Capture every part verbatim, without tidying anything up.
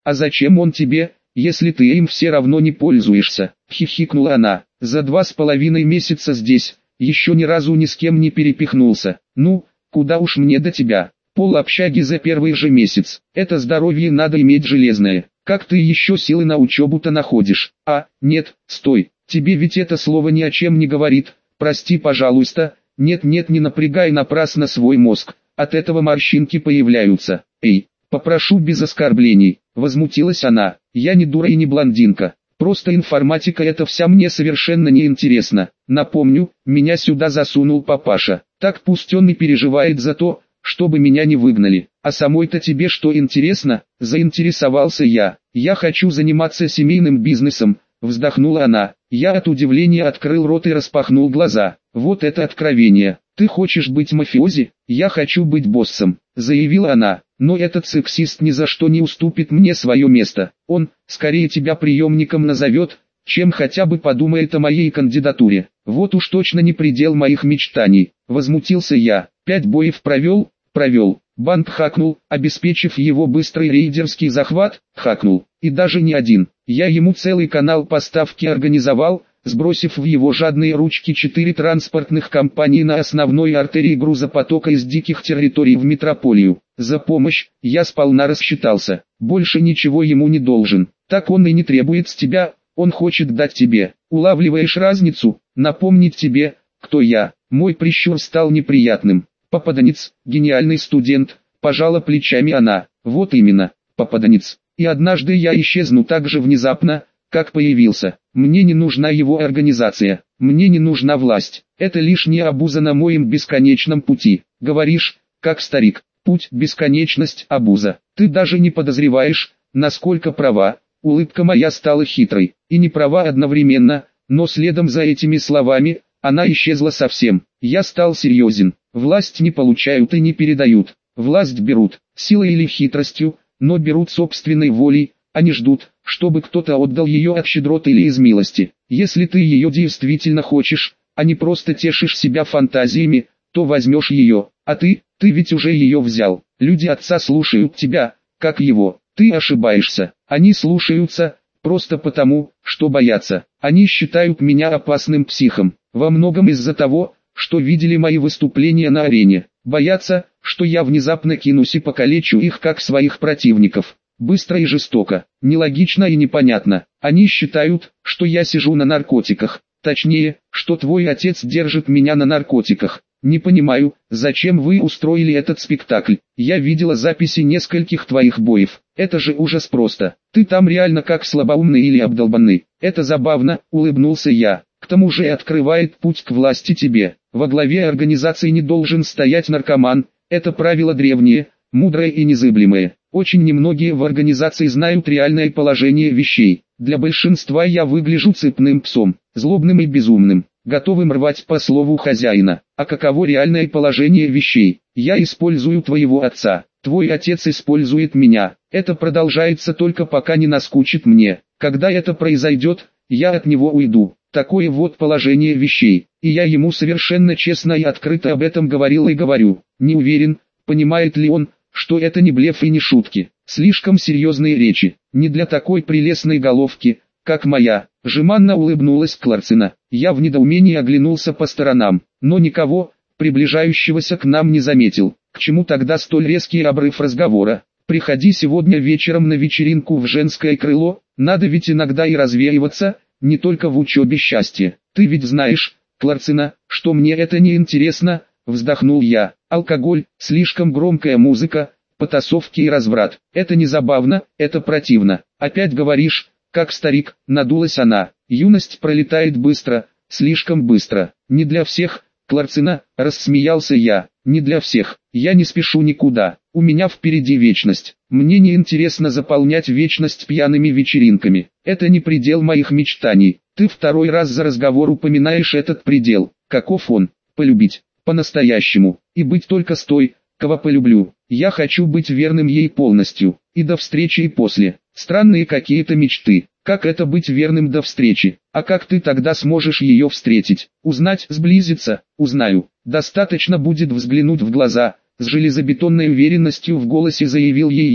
А зачем он тебе, если ты им все равно не пользуешься? Хихикнула она. За два с половиной месяца здесь, еще ни разу ни с кем не перепихнулся. Ну, куда уж мне до тебя. Пол общаги за первый же месяц. Это здоровье надо иметь железное. Как ты еще силы на учебу-то находишь? А, нет, стой, тебе ведь это слово ни о чем не говорит. Прости, пожалуйста. Нет-нет, не напрягай напрасно свой мозг. От этого морщинки появляются. Эй, попрошу без оскорблений. Возмутилась она. Я не дура и не блондинка. Просто информатика это вся мне совершенно не интересна. Напомню, меня сюда засунул папаша. Так пусть он и переживает за то, чтобы меня не выгнали. А самой-то тебе что интересно? Заинтересовался я. Я хочу заниматься семейным бизнесом. Вздохнула она. Я от удивления открыл рот и распахнул глаза. Вот это откровение. Ты хочешь быть мафиози? Я хочу быть боссом, заявила она. Но этот сексист ни за что не уступит мне свое место. Он, скорее тебя приемником назовет, чем хотя бы подумает о моей кандидатуре. Вот уж точно не предел моих мечтаний. Возмутился я. Пять боев провел? Провел. Банк хакнул, обеспечив его быстрый рейдерский захват, хакнул. И даже не один. Я ему целый канал поставки организовал, сбросив в его жадные ручки четыре транспортных компании на основной артерии грузопотока из диких территорий в метрополию. За помощь я сполна рассчитался. Больше ничего ему не должен. Так он и не требует с тебя, он хочет дать тебе. Улавливаешь разницу? Напомнить тебе, кто я. Мой прищур стал неприятным. Попаданец, гениальный студент, пожала плечами она. Вот именно, попаданец. И однажды я исчезну так же внезапно, как появился. Мне не нужна его организация, мне не нужна власть. Это лишняя обуза на моем бесконечном пути. Говоришь, как старик, путь, бесконечность, обуза. Ты даже не подозреваешь, насколько права. Улыбка моя стала хитрой, и не права одновременно, но следом за этими словами, она исчезла совсем. Я стал серьезен. Власть не получают и не передают. Власть берут, силой или хитростью, но берут собственной волей, а не ждут, чтобы кто-то отдал ее от щедроты или из милости. Если ты ее действительно хочешь, а не просто тешишь себя фантазиями, то возьмешь ее. А ты, ты ведь уже ее взял. Люди отца слушают тебя, как его. Ты ошибаешься. Они слушаются, просто потому, что боятся. Они считают меня опасным психом. Во многом из-за того, что видели мои выступления на арене. Боятся, что я внезапно кинусь и покалечу их как своих противников. Быстро и жестоко, нелогично и непонятно. Они считают, что я сижу на наркотиках. Точнее, что твой отец держит меня на наркотиках. Не понимаю, зачем вы устроили этот спектакль. Я видела записи нескольких твоих боев. Это же ужас просто. Ты там реально как слабоумный или обдолбанный. Это забавно, улыбнулся я. К тому же и открывает путь к власти тебе. Во главе организации не должен стоять наркоман. Это правило древнее, мудрое и незыблемое. Очень немногие в организации знают реальное положение вещей. Для большинства я выгляжу цепным псом, злобным и безумным, готовым рвать по слову хозяина. А каково реальное положение вещей? Я использую твоего отца, твой отец использует меня. Это продолжается только пока не наскучит мне. Когда это произойдет, я от него уйду. Такое вот положение вещей. И я ему совершенно честно и открыто об этом говорил и говорю. Не уверен, понимает ли он, что это не блеф и не шутки. Слишком серьезные речи. Не для такой прелестной головки, как моя. Жеманно улыбнулась Кларцина. Я в недоумении оглянулся по сторонам, но никого, приближающегося к нам, не заметил. К чему тогда столь резкий обрыв разговора? Приходи сегодня вечером на вечеринку в женское крыло, надо ведь иногда и развеиваться, не только в учебе счастье. Ты ведь знаешь, Кларцина, что мне это не интересно, вздохнул я. Алкоголь, слишком громкая музыка, потасовки и разврат. Это не забавно, это противно. Опять говоришь, как старик, надулась она. Юность пролетает быстро, слишком быстро. Не для всех, Кларцина, рассмеялся я. Не для всех. Я не спешу никуда. У меня впереди вечность. Мне не интересно заполнять вечность пьяными вечеринками. Это не предел моих мечтаний. Ты второй раз за разговор упоминаешь этот предел. Каков он? Полюбить. По-настоящему. И быть только с той, кого полюблю. Я хочу быть верным ей полностью. И до встречи и после. Странные какие-то мечты. Как это быть верным до встречи? А как ты тогда сможешь ее встретить? Узнать, сблизиться? Узнаю. Достаточно будет взглянуть в глаза. С железобетонной уверенностью в голосе заявил ей я.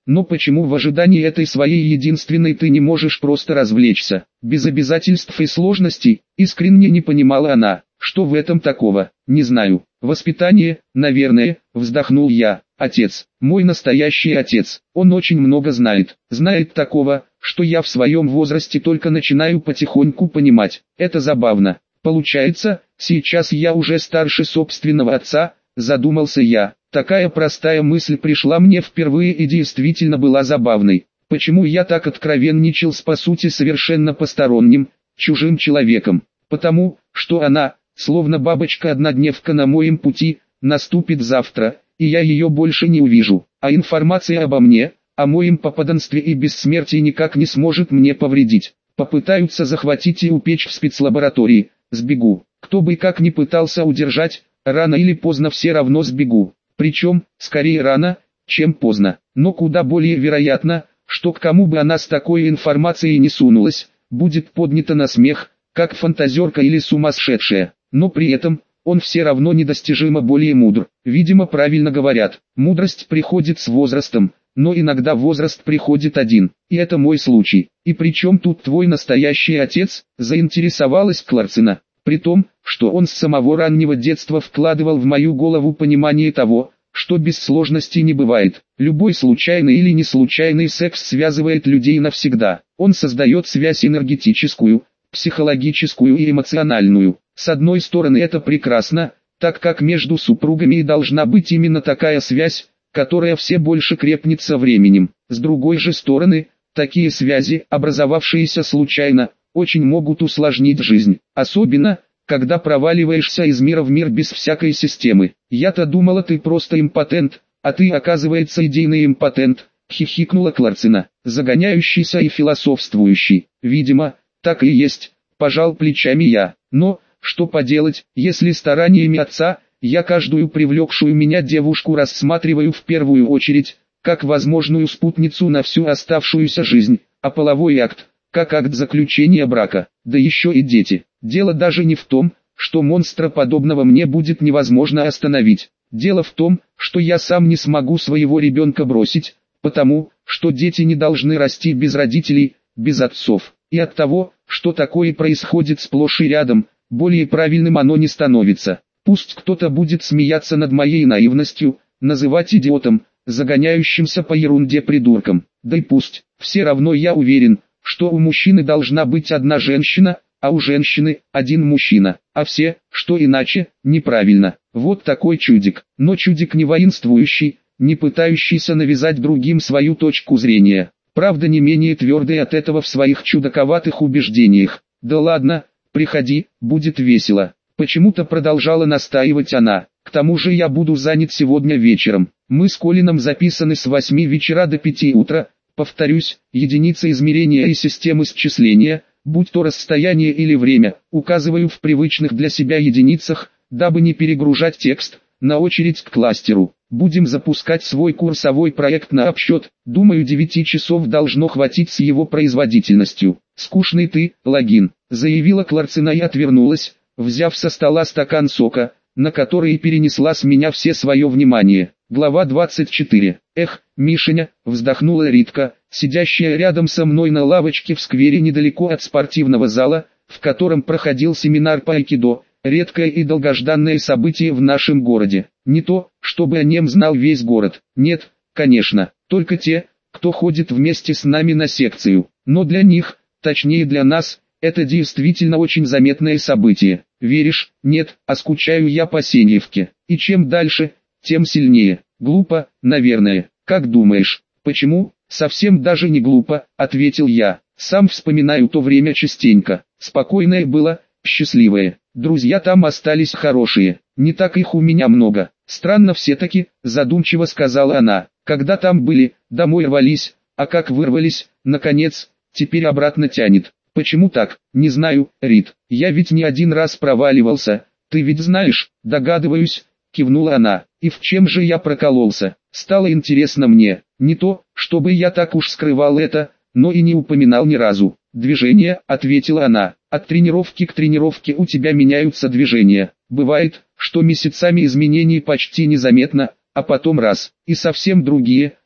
Но почему в ожидании этой своей единственной ты не можешь просто развлечься, без обязательств и сложностей? Искренне не понимала она. Что в этом такого? Не знаю. Воспитание, наверное, вздохнул я. Отец, мой настоящий отец, он очень много знает. Знает такого, что я в своем возрасте только начинаю потихоньку понимать. Это забавно. Получается, сейчас я уже старше собственного отца, задумался я. Такая простая мысль пришла мне впервые и действительно была забавной. Почему я так откровенничал с по сути совершенно посторонним, чужим человеком? Потому, что она, словно бабочка-однодневка на моем пути, наступит завтра, и я ее больше не увижу. А информация обо мне, о моем попаданстве и бессмертии никак не сможет мне повредить. Попытаются захватить и упечь в спецлаборатории, сбегу. Кто бы как ни пытался удержать, рано или поздно все равно сбегу. Причем, скорее рано, чем поздно. Но куда более вероятно, что к кому бы она с такой информацией не сунулась, будет поднята на смех, как фантазерка или сумасшедшая. Но при этом, он все равно недостижимо более мудр. Видимо, правильно говорят, мудрость приходит с возрастом, но иногда возраст приходит один. И это мой случай. И причем тут твой настоящий отец, заинтересовалась Кларцина. При том, что он с самого раннего детства вкладывал в мою голову понимание того, что без сложностей не бывает. Любой случайный или не случайный секс связывает людей навсегда. Он создает связь энергетическую, психологическую и эмоциональную. С одной стороны это прекрасно, так как между супругами и должна быть именно такая связь, которая все больше крепнет со временем. С другой же стороны, такие связи, образовавшиеся случайно, очень могут усложнить жизнь. Особенно, когда проваливаешься из мира в мир без всякой системы. Я-то думала, ты просто импотент, а ты, оказывается, идейный импотент, хихикнула Кларцина, загоняющийся и философствующий. Видимо, так и есть, пожал плечами я. Но, что поделать, если стараниями отца, я каждую привлекшую меня девушку рассматриваю в первую очередь, как возможную спутницу на всю оставшуюся жизнь, а половой акт, как акт заключения брака, да еще и дети. Дело даже не в том, что монстра подобного мне будет невозможно остановить. Дело в том, что я сам не смогу своего ребенка бросить, потому, что дети не должны расти без родителей, без отцов. И от того, что такое происходит сплошь и рядом, более правильным оно не становится. Пусть кто-то будет смеяться над моей наивностью, называть идиотом, загоняющимся по ерунде придурком. Да и пусть, все равно я уверен, что у мужчины должна быть одна женщина, а у женщины один мужчина, а все, что иначе, неправильно. Вот такой чудик. Но чудик не воинствующий, не пытающийся навязать другим свою точку зрения. Правда, не менее твердый от этого в своих чудаковатых убеждениях. Да ладно, приходи, будет весело. Почему-то продолжала настаивать она. К тому же я буду занят сегодня вечером. Мы с Колином записаны с восьми вечера до пяти утра. Повторюсь, единицы измерения и системы счисления, будь то расстояние или время, указываю в привычных для себя единицах, дабы не перегружать текст, на очередь к кластеру. Будем запускать свой курсовой проект на обсчет, думаю девяти часов должно хватить с его производительностью. Скучный ты, логин, заявила Кларцина и отвернулась, взяв со стола стакан сока, на который и перенесла с меня все свое внимание. Глава двадцать четыре. Эх, Мишеня, вздохнула Ритка, сидящая рядом со мной на лавочке в сквере недалеко от спортивного зала, в котором проходил семинар по айкидо, редкое и долгожданное событие в нашем городе. Не то, чтобы о нем знал весь город. Нет, конечно, только те, кто ходит вместе с нами на секцию. Но для них, точнее для нас, это действительно очень заметное событие. Веришь? Нет, а скучаю я по Сеньевке. И чем дальше, тем сильнее. Глупо, наверное. Как думаешь, почему? Совсем даже не глупо, ответил я. Сам вспоминаю то время частенько. Спокойное было, счастливое. Друзья там остались хорошие. Не так их у меня много. Странно все-таки, задумчиво сказала она. Когда там были, домой рвались, а как вырвались, наконец, теперь обратно тянет. Почему так? Не знаю, Рит. Я ведь не один раз проваливался. Ты ведь знаешь, догадываюсь, кивнула она. И в чем же я прокололся? Стало интересно мне. Не то, чтобы я так уж скрывал это, но и не упоминал ни разу. Движение, ответила она. От тренировки к тренировке у тебя меняются движения. Бывает, что месяцами изменений почти незаметно, а потом раз, и совсем другие,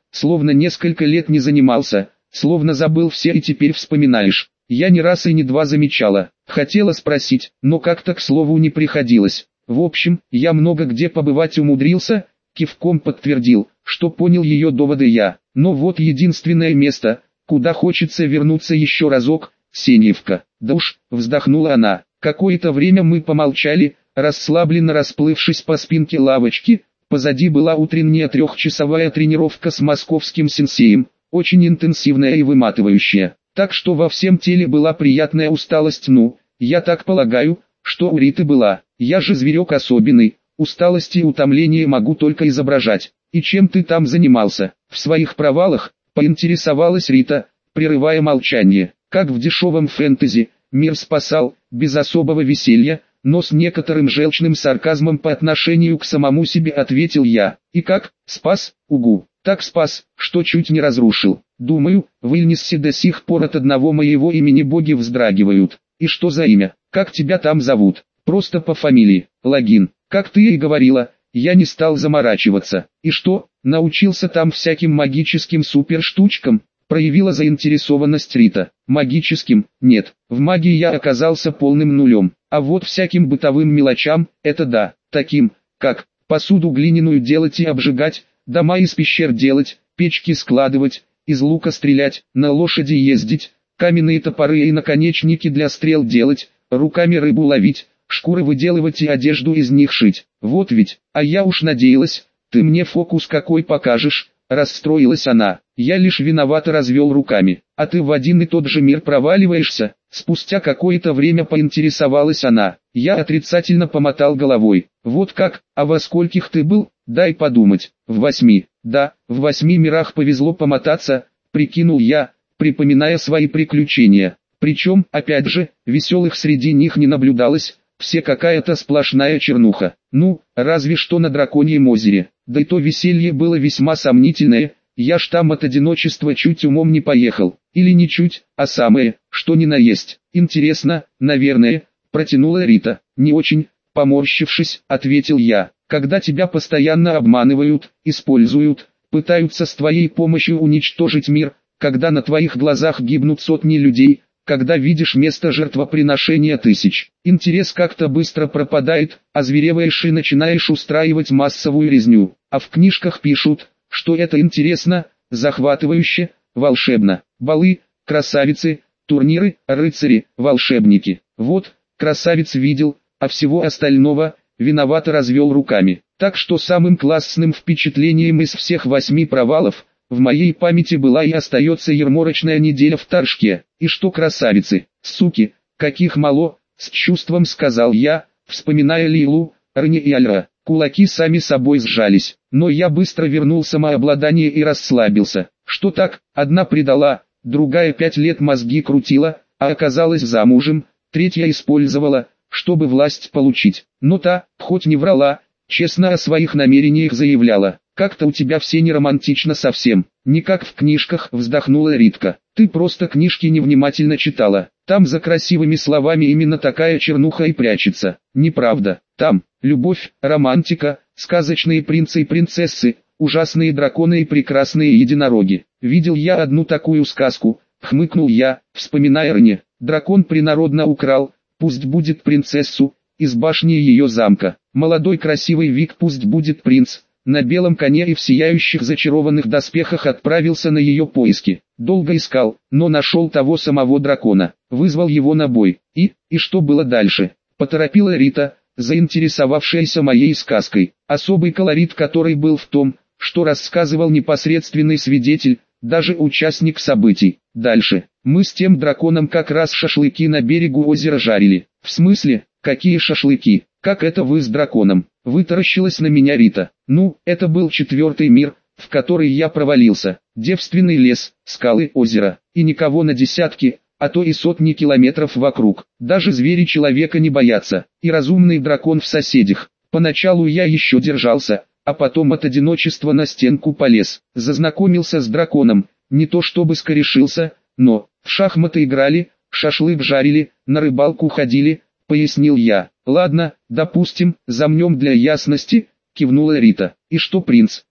словно несколько лет не занимался, словно забыл все и теперь вспоминаешь. Я не раз и не два замечала, хотела спросить, но как-то к слову не приходилось. В общем, я много где побывать умудрился, кивком подтвердил, что понял ее доводы я. Но вот единственное место, куда хочется вернуться еще разок, Сеньевка. Да уж, вздохнула она. Какое-то время мы помолчали, расслабленно расплывшись по спинке лавочки. Позади была утренняя трехчасовая тренировка с московским сенсеем, очень интенсивная и выматывающая. Так что во всем теле была приятная усталость. Ну, я так полагаю, что у Риты была. Я же зверек особенный, усталости и утомление могу только изображать. И чем ты там занимался? В своих провалах, поинтересовалась Рита, прерывая молчание. Как в дешевом фэнтези, мир спасал, без особого веселья, но с некоторым желчным сарказмом по отношению к самому себе ответил я. И как? Спас? Угу. Так спас, что чуть не разрушил. Думаю, в Ильниссе до сих пор от одного моего имени боги вздрагивают. И что за имя? Как тебя там зовут? Просто по фамилии. Логин. Как ты и говорила, я не стал заморачиваться. И что, научился там всяким магическим суперштучкам? Проявила заинтересованность Рита. Магическим? Нет, в магии я оказался полным нулем. А вот всяким бытовым мелочам, это да, таким, как посуду глиняную делать и обжигать, дома из пещер делать, печки складывать, из лука стрелять, на лошади ездить, каменные топоры и наконечники для стрел делать, руками рыбу ловить, шкуры выделывать и одежду из них шить. Вот ведь, а я уж надеялась, ты мне фокус какой покажешь, расстроилась она. Я лишь виновато развел руками. А ты в один и тот же мир проваливаешься? Спустя какое-то время поинтересовалась она. Я отрицательно помотал головой. Вот как, а во скольких ты был? Дай подумать. В восьми. Да, в восьми мирах повезло помотаться, прикинул я, припоминая свои приключения. Причем, опять же, веселых среди них не наблюдалось, все какая-то сплошная чернуха. Ну, разве что на Драконьем озере. Да и то веселье было весьма сомнительное, я ж там от одиночества чуть умом не поехал. Или не чуть, а самое, что ни на есть. Интересно, наверное, протянула Рита. Не очень, поморщившись, ответил я. Когда тебя постоянно обманывают, используют, пытаются с твоей помощью уничтожить мир, когда на твоих глазах гибнут сотни людей, когда видишь место жертвоприношения тысяч. Интерес как-то быстро пропадает, озвереваешь и начинаешь устраивать массовую резню. А в книжках пишут, что это интересно, захватывающе, волшебно. Балы, красавицы, турниры, рыцари, волшебники. Вот, красавиц видел, а всего остального, виновато развел руками. Так что самым классным впечатлением из всех восьми провалов, в моей памяти была и остается ярмарочная неделя в Торжке. И что красавицы, суки, каких мало, с чувством сказал я, вспоминая Лилу, Рни и Альра. Кулаки сами собой сжались, но я быстро вернул самообладание и расслабился. Что так, одна предала, другая пять лет мозги крутила, а оказалась замужем, третья использовала, чтобы власть получить. Но та, хоть не врала, честно о своих намерениях заявляла. Как-то у тебя все не романтично совсем, не как в книжках, вздохнула Ритка. Ты просто книжки невнимательно читала. Там за красивыми словами именно такая чернуха и прячется. Неправда. Там любовь, романтика, сказочные принцы и принцессы, ужасные драконы и прекрасные единороги. Видел я одну такую сказку, хмыкнул я, вспоминая Рне. Дракон принародно украл, пусть будет принцессу, из башни ее замка. Молодой красивый Вик пусть будет принц. На белом коне и в сияющих зачарованных доспехах отправился на ее поиски. Долго искал, но нашел того самого дракона, вызвал его на бой. И, и что было дальше? Поторопила Рита, заинтересовавшаяся моей сказкой. Особый колорит которой был в том, что рассказывал непосредственный свидетель, даже участник событий. Дальше, мы с тем драконом как раз шашлыки на берегу озера жарили. В смысле, какие шашлыки? Как это вы с драконом? Вытаращилась на меня Рита. Ну, это был четвертый мир, в который я провалился. Девственный лес, скалы, озеро, и никого на десятки, а то и сотни километров вокруг. Даже звери человека не боятся, и разумный дракон в соседях. Поначалу я еще держался, а потом от одиночества на стенку полез. Зазнакомился с драконом, не то чтобы скорешился, но в шахматы играли, шашлык жарили, на рыбалку ходили, пояснил я. Ладно, допустим, замнем для ясности, кивнула Рита. И что принц? Ну,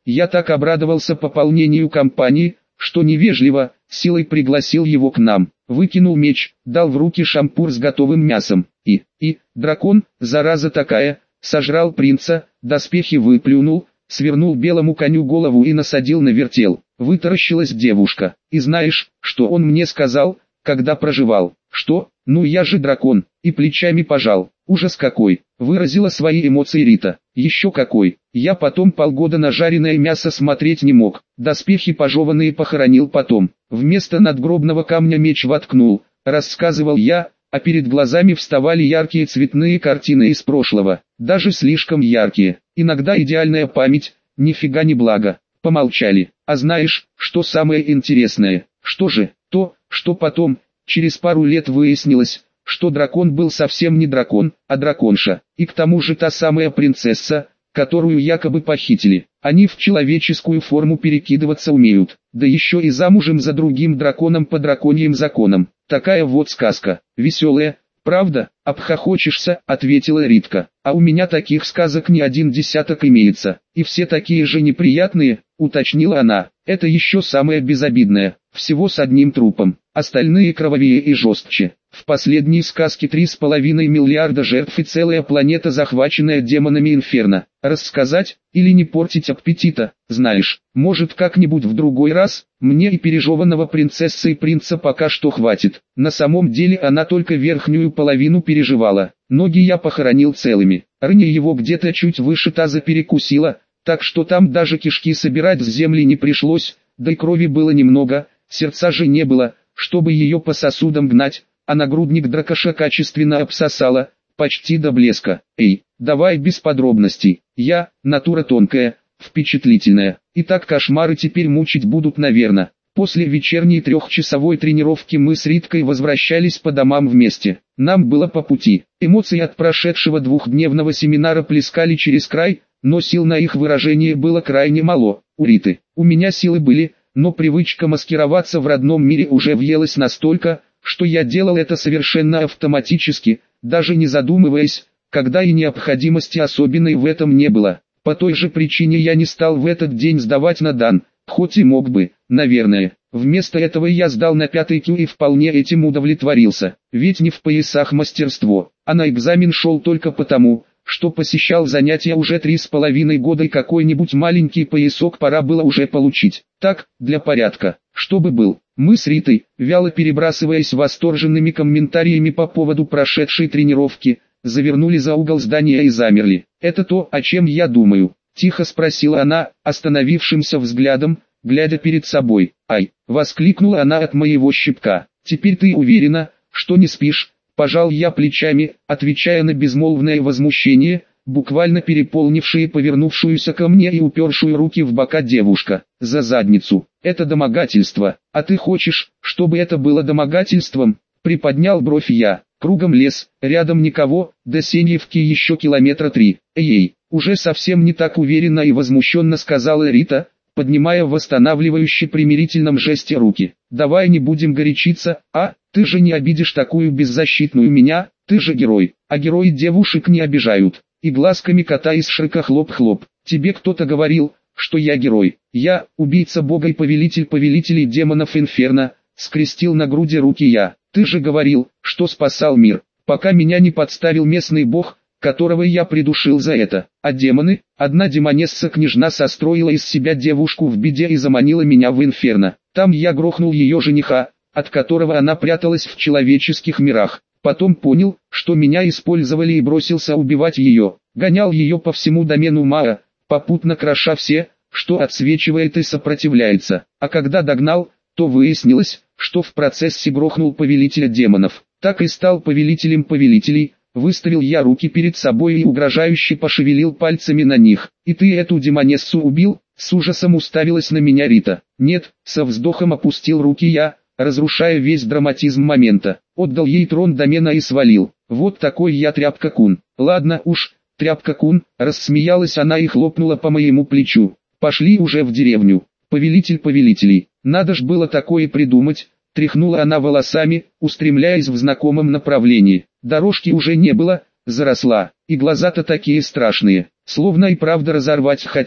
Я так обрадовался пополнению компании, что невежливо, силой пригласил его к нам, выкинул меч, дал в руки шампур с готовым мясом, и, и, дракон, зараза такая, сожрал принца, доспехи выплюнул, свернул белому коню голову и насадил на вертел. Вытаращилась девушка. И знаешь, что он мне сказал, когда проживал? Что? Ну я же дракон. И плечами пожал. Ужас какой. Выразила свои эмоции Рита. Еще какой. Я потом полгода на жареное мясо смотреть не мог. Доспехи пожеванные похоронил потом. Вместо надгробного камня меч воткнул. Рассказывал я, а перед глазами вставали яркие цветные картины из прошлого. Даже слишком яркие. Иногда идеальная память, нифига не благо. Помолчали. А знаешь, что самое интересное? Что же? То, что потом, через пару лет выяснилось, что дракон был совсем не дракон, а драконша. И к тому же та самая принцесса, которую якобы похитили. Они в человеческую форму перекидываться умеют. Да еще и замужем за другим драконом по драконьим законам. Такая вот сказка. Веселая. «Правда, обхохочешься», — ответила Ритка. «А у меня таких сказок не один десяток имеется, и все такие же неприятные», — уточнила она. «Это еще самое безобидное, всего с одним трупом, остальные кровавее и жестче. В последней сказке три с половиной миллиарда жертв и целая планета, захваченная демонами Инферно. Рассказать, или не портить аппетита, знаешь, может как-нибудь в другой раз, мне и пережеванного принцессы и принца пока что хватит». На самом деле она только верхнюю половину переживала, ноги я похоронил целыми, рня его где-то чуть выше таза перекусила, так что там даже кишки собирать с земли не пришлось, да и крови было немного, сердца же не было, чтобы ее по сосудам гнать, а нагрудник дракоша качественно обсосала, почти до блеска. Эй, давай без подробностей, я, натура тонкая, впечатлительная, и так кошмары теперь мучить будут наверное. После вечерней трехчасовой тренировки мы с Риткой возвращались по домам вместе. Нам было по пути. Эмоции от прошедшего двухдневного семинара плескали через край, но сил на их выражение было крайне мало. У Риты, у меня силы были, но привычка маскироваться в родном мире уже въелась настолько, что я делал это совершенно автоматически, даже не задумываясь, когда и необходимости особенной в этом не было. По той же причине я не стал в этот день сдавать на дан, хоть и мог бы, наверное. Вместо этого я сдал на пятый кю и вполне этим удовлетворился, ведь не в поясах мастерство, а на экзамен шел только потому, что посещал занятия уже три с половиной года и какой-нибудь маленький поясок пора было уже получить. Так, для порядка, чтобы был. Мы с Ритой, вяло перебрасываясь восторженными комментариями по поводу прошедшей тренировки, завернули за угол здания и замерли. «Это то, о чем я думаю?» — тихо спросила она, остановившимся взглядом, глядя перед собой. «Ай!» — воскликнула она от моего щипка. «Теперь ты уверена, что не спишь?» Пожал я плечами, отвечая на безмолвное возмущение, буквально переполнившее повернувшуюся ко мне и упершую руки в бока девушка. «За задницу! Это домогательство! А ты хочешь, чтобы это было домогательством?» Приподнял бровь я. Кругом лес, рядом никого, до Сеньевки еще километра три. «Эй, уже совсем не так уверенно и возмущенно сказала Рита, поднимая в восстанавливающе примирительном жесте руки. «Давай не будем горячиться, а? Ты же не обидишь такую беззащитную меня, ты же герой, а герои девушек не обижают». И глазками кота из Шрека хлоп-хлоп. «Тебе кто-то говорил, что я герой? Я, убийца бога и повелитель повелителей демонов Инферно», скрестил на груди руки я. «Ты же говорил, что спасал мир, пока меня не подставил местный бог, которого я придушил за это. А демоны? Одна демонесса-княжна состроила из себя девушку в беде и заманила меня в Инферно. Там я грохнул ее жениха, от которого она пряталась в человеческих мирах. Потом понял, что меня использовали и бросился убивать ее. Гонял ее по всему домену Маа, попутно кроша все, что отсвечивает и сопротивляется. А когда догнал, то выяснилось, что в процессе грохнул повелителя демонов. Так и стал повелителем повелителей». Выставил я руки перед собой и угрожающе пошевелил пальцами на них. «И ты эту демонессу убил?» С ужасом уставилась на меня Рита. «Нет», со вздохом опустил руки я, разрушая весь драматизм момента. Отдал ей трон домена и свалил. Вот такой я тряпка-кун. «Ладно уж, тряпка-кун», рассмеялась она и хлопнула по моему плечу. «Пошли уже в деревню. Повелитель повелителей, надо ж было такое придумать». Тряхнула она волосами, устремляясь в знакомом направлении. Дорожки уже не было, заросла, и глаза-то такие страшные, словно и правда разорвать хотел.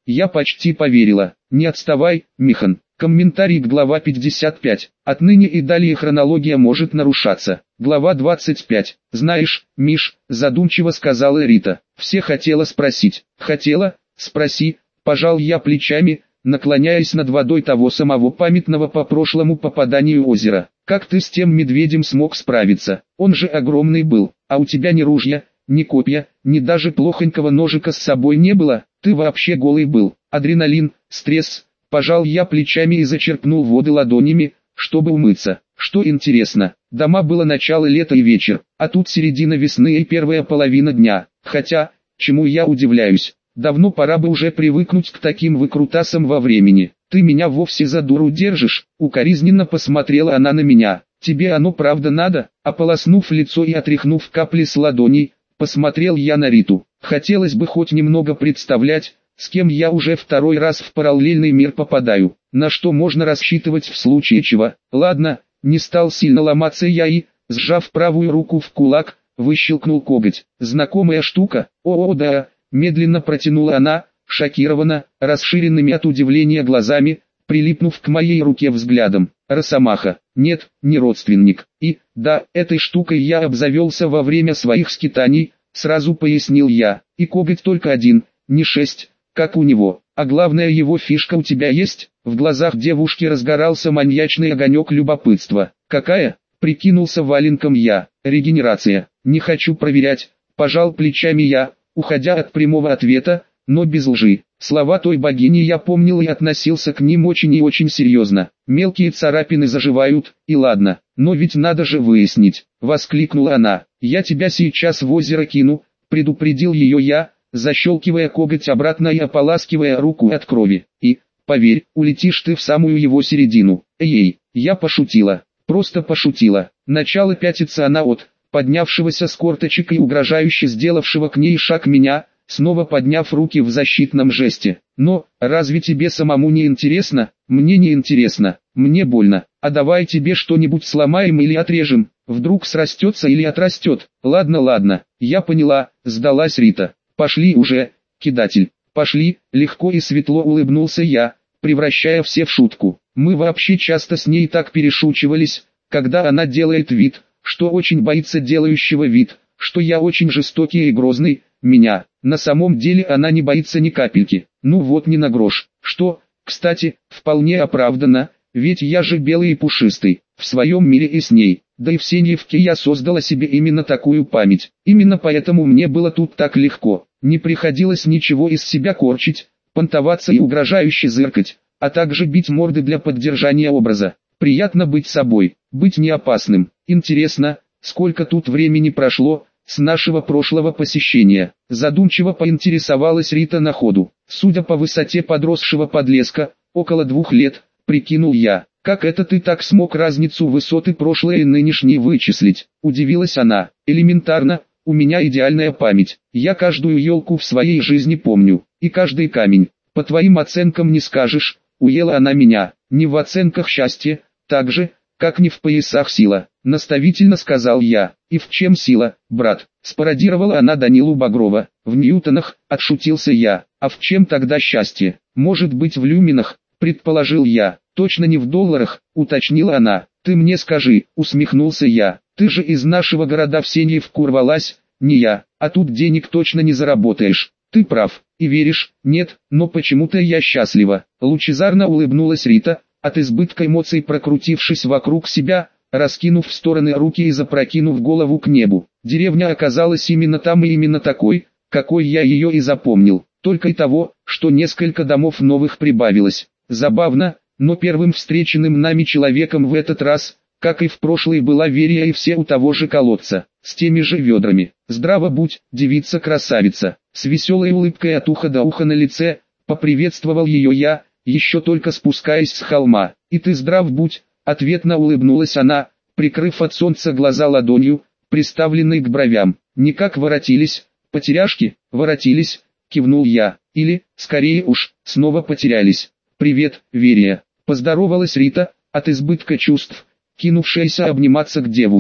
Я почти поверила. Не отставай, Михан. Комментарий к глава пятьдесят пять. Отныне и далее хронология может нарушаться. Глава двадцать пять. Знаешь, Миш, задумчиво сказала Рита. Все хотела спросить. Хотела? Спроси. Пожал я плечами, наклоняясь над водой того самого памятного по прошлому попаданию озера. Как ты с тем медведем смог справиться? Он же огромный был, а у тебя ни ружья, ни копья, ни даже плохонького ножика с собой не было. Ты вообще голый был. Адреналин, стресс. Пожал я плечами и зачерпнул воды ладонями, чтобы умыться. Что интересно, дома было начало лета и вечер, а тут середина весны и первая половина дня. Хотя, чему я удивляюсь, давно пора бы уже привыкнуть к таким выкрутасам во времени. Ты меня вовсе за дуру держишь? Укоризненно посмотрела она на меня. Тебе оно правда надо? Ополоснув лицо и отряхнув капли с ладоней, посмотрел я на Риту. Хотелось бы хоть немного представлять, с кем я уже второй раз в параллельный мир попадаю, на что можно рассчитывать в случае чего. Ладно, не стал сильно ломаться я и, сжав правую руку в кулак, выщелкнул коготь. Знакомая штука? О, да, медленно протянула она, шокированно, расширенными от удивления глазами, прилипнув к моей руке взглядом. Росомаха. Нет, не родственник. И, да, этой штукой я обзавелся во время своих скитаний, сразу пояснил я. И коготь только один, не шесть, как у него. А главное, его фишка у тебя есть? В глазах девушки разгорался маньячный огонек любопытства. Какая? Прикинулся валенком я. Регенерация. Не хочу проверять. Пожал плечами я, уходя от прямого ответа, но без лжи. Слова той богини я помнил и относился к ним очень и очень серьезно. Мелкие царапины заживают, и ладно, но ведь надо же выяснить. Воскликнула она. Я тебя сейчас в озеро кину, предупредил ее я, защелкивая коготь обратно и ополаскивая руку от крови. И, поверь, улетишь ты в самую его середину. Эй, я пошутила, просто пошутила. Начало пятится она от поднявшегося с корточек и угрожающе сделавшего к ней шаг меня, снова подняв руки в защитном жесте. Но, разве тебе самому не интересно? Мне не интересно, мне больно. А давай тебе что-нибудь сломаем или отрежем, вдруг срастется или отрастет. Ладно, ладно, я поняла, сдалась Рита. Пошли уже, кидатель, пошли, легко и светло улыбнулся я, превращая все в шутку. Мы вообще часто с ней так перешучивались, когда она делает вид, что очень боится делающего вид, что я очень жестокий и грозный, меня. На самом деле она не боится ни капельки, ну вот не на грош. Что, кстати, вполне оправдано, ведь я же белый и пушистый, в своем мире и с ней. Да и в Сеньевке я создала себе именно такую память. Именно поэтому мне было тут так легко. Не приходилось ничего из себя корчить, понтоваться и угрожающе зыркать, а также бить морды для поддержания образа. Приятно быть собой, быть неопасным. Интересно, сколько тут времени прошло с нашего прошлого посещения? Задумчиво поинтересовалась Рита на ходу. Судя по высоте подросшего подлеска, около двух лет, прикинул я. Как это ты так смог разницу высоты прошлой и нынешней вычислить? Удивилась она. Элементарно, у меня идеальная память. Я каждую елку в своей жизни помню, и каждый камень. По твоим оценкам не скажешь, уела она меня. Не в оценках счастья, так же, как не в поясах сила. Наставительно сказал я. И в чем сила, брат? Спародировала она Данилу Багрова. В ньютонах, отшутился я. А в чем тогда счастье? Может быть в люминах, предположил я. Точно не в долларах, уточнила она. Ты мне скажи, усмехнулся я. Ты же из нашего города в Сеньевку рвалась, не я. А тут денег точно не заработаешь. Ты прав, и веришь, нет, но почему-то я счастлива. Лучезарно улыбнулась Рита, от избытка эмоций прокрутившись вокруг себя, раскинув в стороны руки и запрокинув голову к небу. Деревня оказалась именно там и именно такой, какой я ее и запомнил. Только и того, что несколько домов новых прибавилось. Забавно, но первым встреченным нами человеком в этот раз, как и в прошлый, была Верия и все у того же колодца, с теми же ведрами. «Здраво будь, девица-красавица!» С веселой улыбкой от уха до уха на лице, поприветствовал ее я, еще только спускаясь с холма. «И ты здрав будь!» Ответно улыбнулась она, прикрыв от солнца глаза ладонью, приставленной к бровям. «Никак воротились, потеряшки?» «Воротились», кивнул я, «или, скорее уж, снова потерялись». «Привет, Верия», поздоровалась Рита, от избытка чувств, кинувшаяся обниматься к девушке.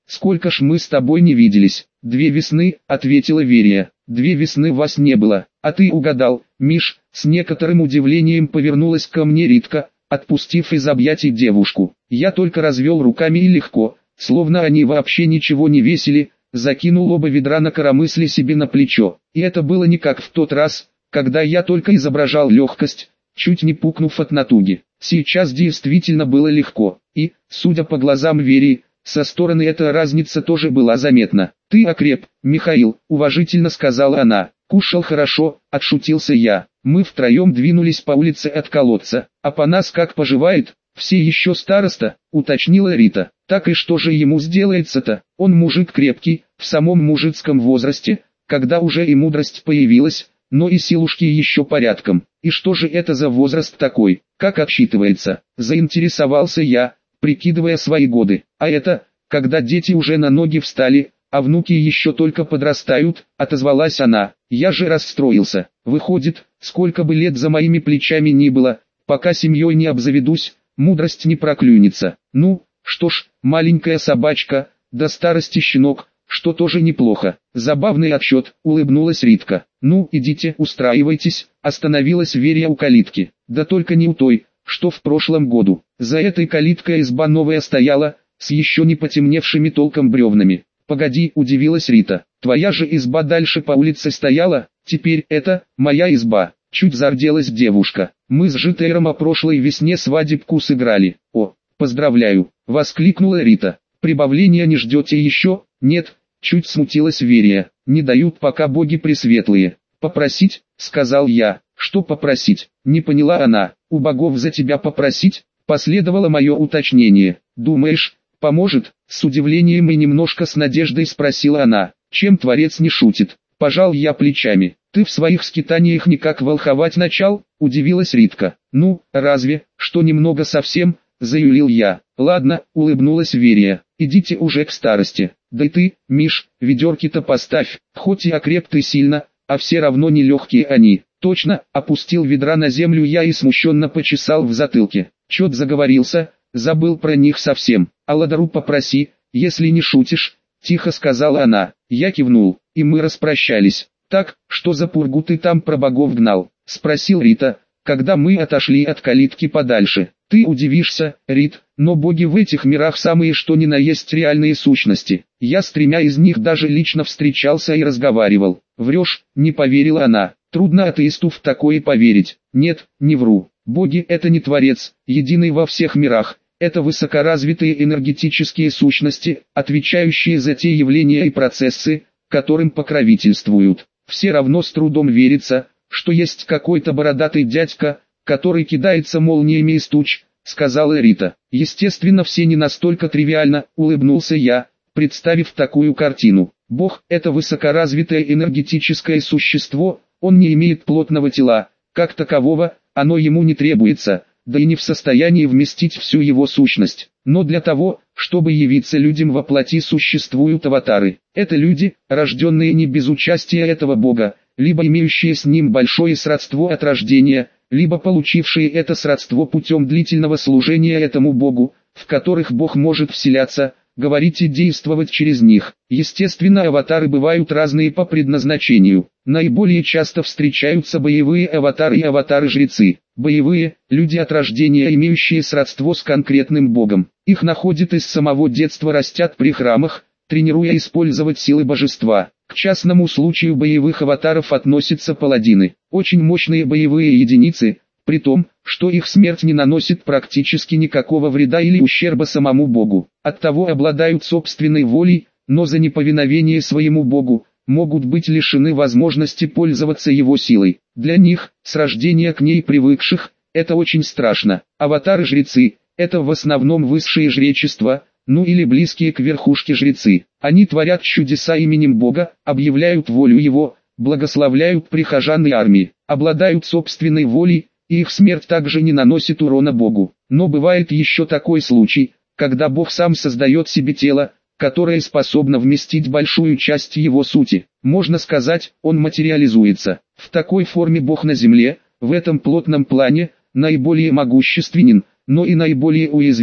сколько ж мы с тобой не виделись. Две весны, ответила Верия. Две весны вас не было, а ты угадал, Миш. С некоторым удивлением повернулась ко мне Ритка, отпустив из объятий девушку. Я только развел руками и легко, словно они вообще ничего не весили, закинул оба ведра на коромысли себе на плечо. И это было не как в тот раз, когда я только изображал легкость, чуть не пукнув от натуги. Сейчас действительно было легко, и, судя по глазам Верии, со стороны эта разница тоже была заметна. «Ты окреп, Михаил», — уважительно сказала она. «Кушал хорошо», — отшутился я. Мы втроем двинулись по улице от колодца. «А по нас как поживает? Все еще староста», — уточнила Рита. «Так и что же ему сделается-то? Он мужик крепкий, в самом мужицком возрасте, когда уже и мудрость появилась, но и силушки еще порядком. И что же это за возраст такой, как отсчитывается?» Заинтересовался я, прикидывая свои годы. «А это, когда дети уже на ноги встали, а внуки еще только подрастают», — отозвалась она. Я же расстроился. Выходит, сколько бы лет за моими плечами ни было, пока семьей не обзаведусь, мудрость не проклюнется. Ну, что ж, маленькая собачка, до старости щенок, что тоже неплохо. Забавный отчет, улыбнулась Ритка. «Ну, идите, устраивайтесь», — остановилась Верия у калитки. «Да только не у той, что в прошлом году. За этой калиткой изба новая стояла, с еще не потемневшими толком бревнами». «Погоди», — удивилась Рита. «Твоя же изба дальше по улице стояла, теперь это моя изба». Чуть зарделась девушка. «Мы с Житером о прошлой весне свадебку сыграли». «О, поздравляю», — воскликнула Рита. «Прибавления не ждете еще?» «Нет», — чуть смутилась Верия. «Не дают пока боги пресветлые». «Попросить?» — сказал я. «Что попросить?» — не поняла она. «У богов за тебя попросить?» — последовало мое уточнение. «Думаешь, поможет?» — с удивлением и немножко с надеждой спросила она. «Чем Творец не шутит?» — пожал я плечами. «Ты в своих скитаниях никак волховать начал?» — удивилась Ритка. «Ну, разве, что немного совсем», — заюлил я. «Ладно», — улыбнулась Верия. «Идите уже к старости. Да и ты, Миш, ведерки-то поставь, хоть и окреп ты сильно, а все равно нелегкие они». «Точно», — опустил ведра на землю я и смущенно почесал в затылке. «Чет заговорился, забыл про них совсем. А Ладару попроси, если не шутишь», — тихо сказала она. Я кивнул, и мы распрощались. «Так, что за пургу ты там про богов гнал?» — спросил Рита, когда мы отошли от калитки подальше. «Ты удивишься, Рит, но боги в этих мирах самые что ни на есть реальные сущности. Я с тремя из них даже лично встречался и разговаривал». «Врешь», — не поверила она. «Трудно атеисту в такое поверить». «Нет, не вру. Боги — это не Творец, единый во всех мирах. Это высокоразвитые энергетические сущности, отвечающие за те явления и процессы, которым покровительствуют. Все равно с трудом верится, что есть какой-то бородатый дядька, который кидается молниями из туч», — сказала Рита. «Естественно, все не настолько тривиально», — улыбнулся я, представив такую картину. Бог — это высокоразвитое энергетическое существо, он не имеет плотного тела, как такового, оно ему не требуется, да и не в состоянии вместить всю его сущность. Но для того, чтобы явиться людям во плоти, существуют аватары. Это люди, рожденные не без участия этого Бога, либо имеющие с ним большое сродство от рождения, либо получившие это сродство путем длительного служения этому Богу, в которых Бог может вселяться, говорить и действовать через них. Естественно, аватары бывают разные по предназначению. Наиболее часто встречаются боевые аватары и аватары-жрецы. Боевые – люди от рождения, имеющие сродство с конкретным богом. Их находят и с самого детства растят при храмах, тренируя использовать силы божества. К частному случаю боевых аватаров относятся паладины. Очень мощные боевые единицы, при том, что их смерть не наносит практически никакого вреда или ущерба самому богу. Оттого обладают собственной волей, но за неповиновение своему богу, могут быть лишены возможности пользоваться его силой. Для них, с рождения к ней привыкших, это очень страшно. Аватары-жрецы – это в основном высшие жречества, ну или близкие к верхушке жрецы. Они творят чудеса именем Бога, объявляют волю его, благословляют прихожан и армии, обладают собственной волей, и их смерть также не наносит урона Богу. Но бывает еще такой случай, когда Бог сам создает себе тело, которое способно вместить большую часть его сути. Можно сказать, он материализуется. В такой форме Бог на земле, в этом плотном плане, наиболее могущественен, но и наиболее уязвим,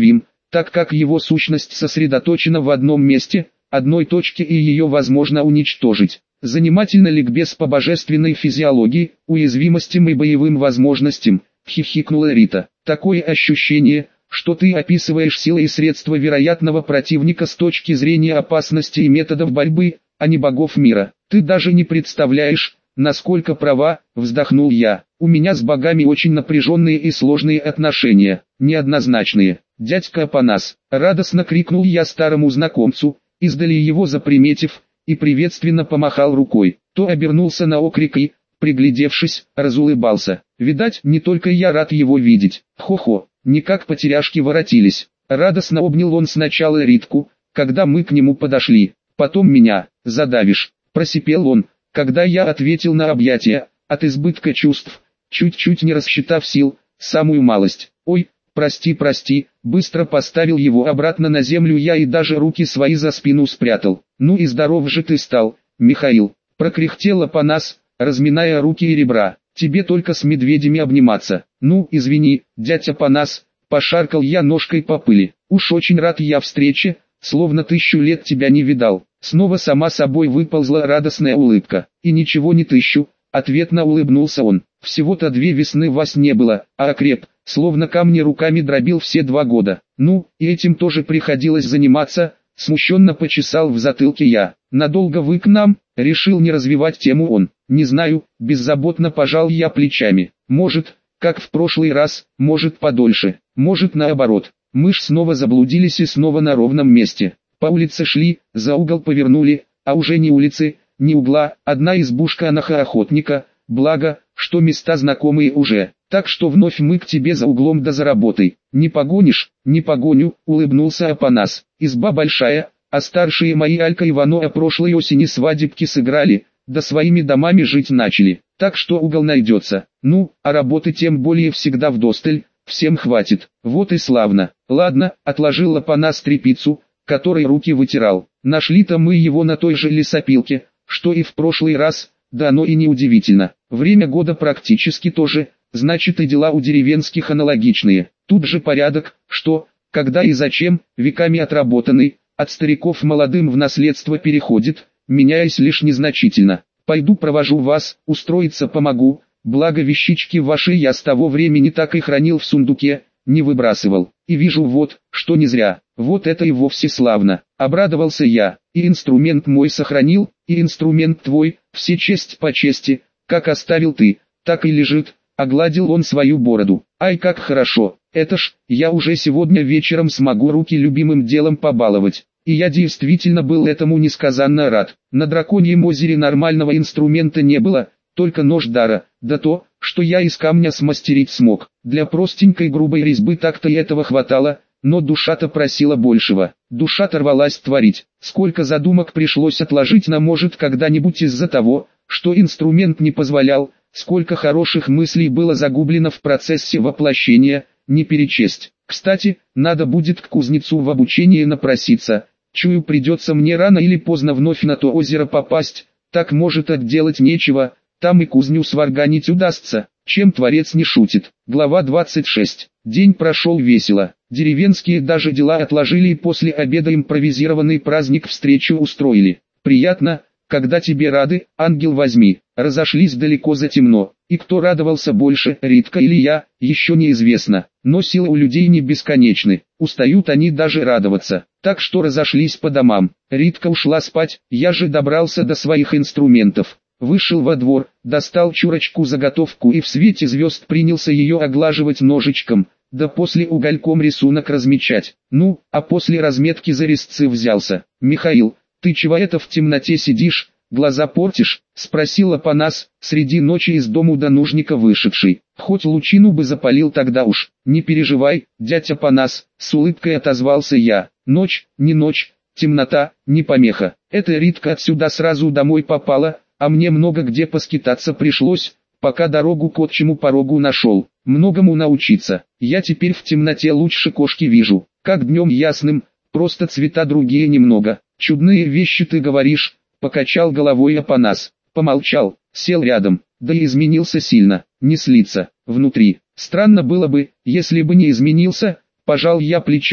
так как его сущность сосредоточена в одном месте, одной точке и ее возможно уничтожить. Занимательно ликбез по божественной физиологии, уязвимостям и боевым возможностям, хихикнула Рита. Такое ощущение, что ты описываешь силы и средства вероятного противника с точки зрения опасности и методов борьбы, а не богов мира. Ты даже не представляешь, насколько права, вздохнул я. У меня с богами очень напряженные и сложные отношения, неоднозначные. Дядька Апанас, радостно крикнул я старому знакомцу, издали его заприметив, и приветственно помахал рукой. То обернулся на окрик и, приглядевшись, разулыбался. Видать, не только я рад его видеть. Хо-хо, никак потеряшки воротились. Радостно обнял он сначала Ритку, когда мы к нему подошли. Потом меня, задавишь, просипел он, когда я ответил на объятия, от избытка чувств, чуть-чуть не рассчитав сил, самую малость. Ой, прости, прости, быстро поставил его обратно на землю я и даже руки свои за спину спрятал. Ну и здоров же ты стал, Михаил, прокряхтел Апанас, разминая руки и ребра. Тебе только с медведями обниматься. Ну, извини, дядь Апанас, пошаркал я ножкой по пыли. Уж очень рад я встрече, словно тысячу лет тебя не видал. Снова сама собой выползла радостная улыбка. И ничего не тыщу, ответно улыбнулся он. Всего-то две весны вас не было, а окреп, словно камни руками дробил все два года. Ну, и этим тоже приходилось заниматься, смущенно почесал в затылке я. Надолго вы к нам? Решил не развивать тему он. Не знаю, беззаботно пожал я плечами. Может, как в прошлый раз, может подольше, может наоборот. Мы ж снова заблудились и снова на ровном месте. По улице шли, за угол повернули, а уже ни улицы, ни угла, одна избушка анаха-охотника, благо, что места знакомые уже. Так что вновь мы к тебе за углом да за работой. Не погонишь? Не погоню, улыбнулся Апанас. Изба большая, а старшие мои Алька и Вано о прошлой осени свадебки сыграли, да своими домами жить начали. Так что угол найдется. Ну, а работы тем более всегда вдосталь, всем хватит. Вот и славно. Ладно, отложил Апанас тряпицу, которой руки вытирал. Нашли-то мы его на той же лесопилке, что и в прошлый раз, да оно и не удивительно. Время года практически то же, значит и дела у деревенских аналогичные. Тут же порядок, что, когда и зачем, веками отработанный, от стариков молодым в наследство переходит, меняясь лишь незначительно. Пойду провожу вас, устроиться помогу, благо вещички ваши я с того времени так и хранил в сундуке, не выбрасывал. И вижу вот, что не зря, вот это и вовсе славно. Обрадовался я, и инструмент мой сохранил, и инструмент твой, все честь по чести, как оставил ты, так и лежит. Огладил он свою бороду. Ай, как хорошо, это ж, я уже сегодня вечером смогу руки любимым делом побаловать. И я действительно был этому несказанно рад. На драконьем озере нормального инструмента не было, только нож дара, да то, что я из камня смастерить смог. Для простенькой грубой резьбы так-то и этого хватало, но душа-то просила большего. Душа-то рвалась творить. Сколько задумок пришлось отложить на может когда-нибудь из-за того, что инструмент не позволял, сколько хороших мыслей было загублено в процессе воплощения, не перечесть. Кстати, надо будет к кузнецу в обучение напроситься. Чую, придется мне рано или поздно вновь на то озеро попасть, так может отделать нечего, там и кузню сварганить удастся, чем творец не шутит. Глава двадцать шесть. День прошел весело. Деревенские даже дела отложили и после обеда импровизированный праздник встречу устроили. Приятно, когда тебе рады, ангел возьми. Разошлись далеко за темно, и кто радовался больше, Ритка или я, еще неизвестно, но силы у людей не бесконечны, устают они даже радоваться, так что разошлись по домам. Ритка ушла спать, я же добрался до своих инструментов, вышел во двор, достал чурочку-заготовку и в свете звезд принялся ее оглаживать ножичком, да после угольком рисунок размечать. Ну, а после разметки за резцы взялся. «Михаил, ты чего это в темноте сидишь? Глаза портишь?» — спросил Апанас, среди ночи из дому до нужника вышедший. «Хоть лучину бы запалил тогда уж». «Не переживай, дядь Апанас», — с улыбкой отозвался я. «Ночь, не ночь, темнота, не помеха. Эта Ритка отсюда сразу домой попала, а мне много где поскитаться пришлось, пока дорогу к отчему порогу нашел. Многому научиться. Я теперь в темноте лучше кошки вижу, как днем ясным, просто цвета другие немного. Чудные вещи ты говоришь». Покачал головой Апанас, помолчал, сел рядом, да и изменился сильно, не слиться, внутри. Странно было бы, если бы не изменился, пожал я плечами,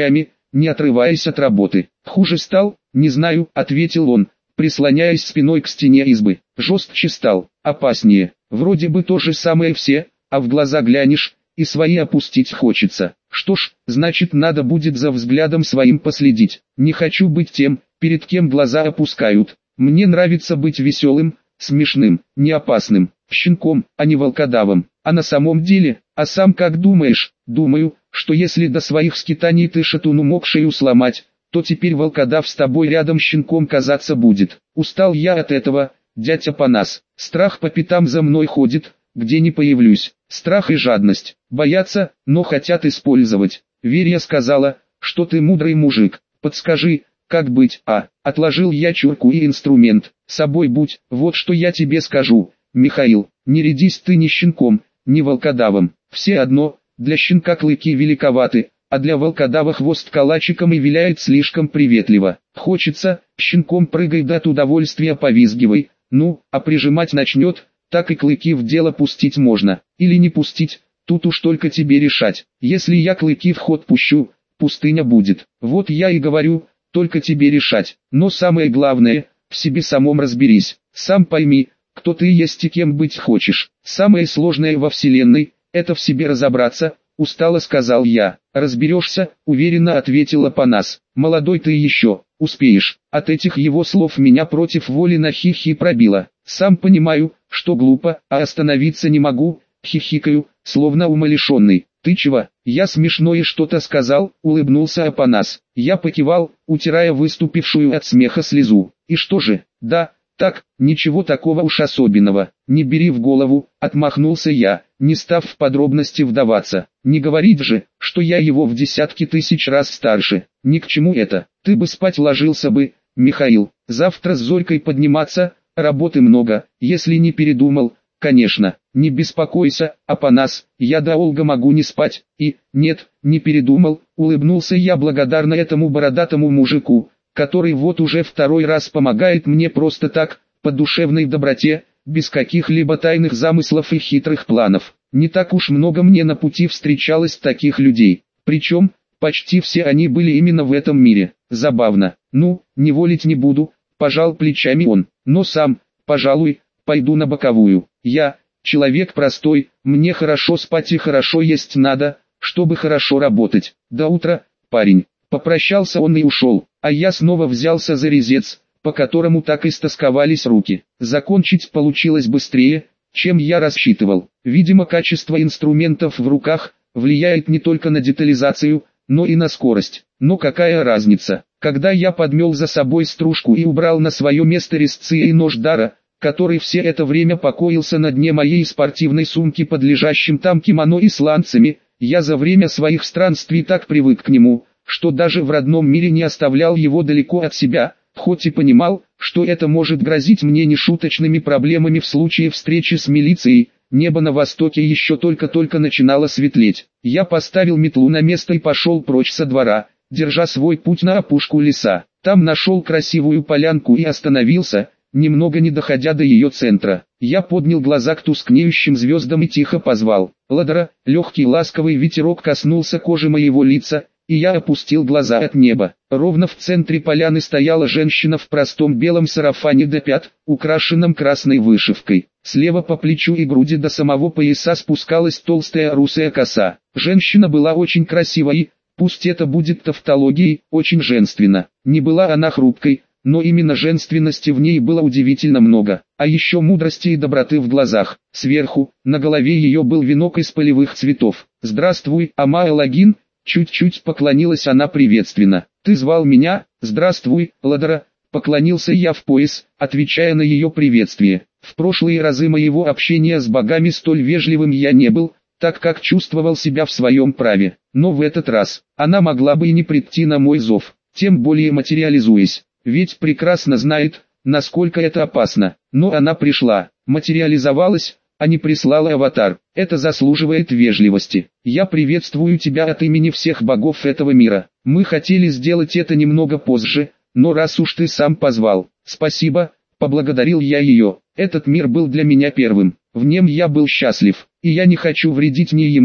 не отрываясь от работы. Хуже стал, не знаю, ответил он, прислоняясь спиной к стене избы. Жестче стал, опаснее, вроде бы то же самое все, а в глаза глянешь, и свои опустить хочется. Что ж, значит надо будет за взглядом своим последить. Не хочу быть тем, перед кем глаза опускают. Мне нравится быть веселым, смешным, не опасным, щенком, а не волкодавом. А на самом деле, а сам как думаешь? Думаю, что если до своих скитаний ты шатуну мог шею сломать, то теперь волкодав с тобой рядом щенком казаться будет. Устал я от этого, дядя Апанас. Страх по пятам за мной ходит, где не появлюсь. Страх и жадность. Боятся, но хотят использовать. Верья сказала, что ты мудрый мужик. Подскажи, как быть? А, отложил я чурку и инструмент. Собой будь, вот что я тебе скажу. Михаил, не рядись ты ни щенком, ни волкодавом. Все одно, для щенка клыки великоваты, а для волкодава хвост калачиком и виляет слишком приветливо. Хочется, щенком прыгай да от удовольствия повизгивай. Ну, а прижимать начнет, так и клыки в дело пустить можно. Или не пустить, тут уж только тебе решать. Если я клыки в ход пущу, пустыня будет. Вот я и говорю, только тебе решать. Но самое главное, в себе самом разберись. Сам пойми, кто ты есть и кем быть хочешь. Самое сложное во вселенной – это в себе разобраться, устало сказал я. Разберешься, уверенно ответила Апанас. Молодой ты еще, успеешь. От этих его слов меня против воли на хихи пробило. Сам понимаю, что глупо, а остановиться не могу, хихикаю, словно умалишенный. Ты чего? Я смешное что-то сказал, улыбнулся Апанас. Я покивал, утирая выступившую от смеха слезу. И что же? Да, так, ничего такого уж особенного. Не бери в голову, отмахнулся я, не став в подробности вдаваться. Не говорить же, что я его в десятки тысяч раз старше. Ни к чему это. Ты бы спать ложился бы, Михаил. Завтра с Зорькой подниматься, работы много, если не передумал. Конечно, не беспокойся, Апанас, я долго могу не спать, и, нет, не передумал, улыбнулся я благодарно этому бородатому мужику, который вот уже второй раз помогает мне просто так, по душевной доброте, без каких-либо тайных замыслов и хитрых планов. Не так уж много мне на пути встречалось таких людей, причем, почти все они были именно в этом мире. Забавно. Ну, не волить не буду, пожал плечами он, но сам, пожалуй, пойду на боковую. Я, человек простой, мне хорошо спать и хорошо есть надо, чтобы хорошо работать. До утра, парень. Попрощался он и ушел, а я снова взялся за резец, по которому так истосковались руки. Закончить получилось быстрее, чем я рассчитывал. Видимо, качество инструментов в руках влияет не только на детализацию, но и на скорость. Но какая разница? Когда я подмел за собой стружку и убрал на свое место резцы и нож Дара, который все это время покоился на дне моей спортивной сумки под лежащим там кимоно и сланцами, я за время своих странствий так привык к нему, что даже в родном мире не оставлял его далеко от себя, хоть и понимал, что это может грозить мне нешуточными проблемами в случае встречи с милицией. Небо на востоке еще только-только начинало светлеть. Я поставил метлу на место и пошел прочь со двора, держа свой путь на опушку леса. Там нашел красивую полянку и остановился, немного не доходя до ее центра. Я поднял глаза к тускнеющим звездам и тихо позвал. Ладора, легкий ласковый ветерок коснулся кожи моего лица, и я опустил глаза от неба. Ровно в центре поляны стояла женщина в простом белом сарафане до пят, украшенном красной вышивкой. Слева по плечу и груди до самого пояса спускалась толстая русая коса. Женщина была очень красива и, пусть это будет тавтологией, очень женственна. Не была она хрупкой, но именно женственности в ней было удивительно много, а еще мудрости и доброты в глазах. Сверху, на голове ее был венок из полевых цветов. «Здравствуй, Амая Лагин», чуть-чуть поклонилась она приветственно. «Ты звал меня?» «Здравствуй, Ладора», поклонился я в пояс, отвечая на ее приветствие. В прошлые разы моего общения с богами столь вежливым я не был, так как чувствовал себя в своем праве. Но в этот раз, она могла бы и не прийти на мой зов, тем более материализуясь. Ведь прекрасно знает, насколько это опасно. Но она пришла, материализовалась, а не прислала аватар. Это заслуживает вежливости. Я приветствую тебя от имени всех богов этого мира. Мы хотели сделать это немного позже, но раз уж ты сам позвал. Спасибо, поблагодарил я ее. Этот мир был для меня первым. В нем я был счастлив, и я не хочу вредить ни ему,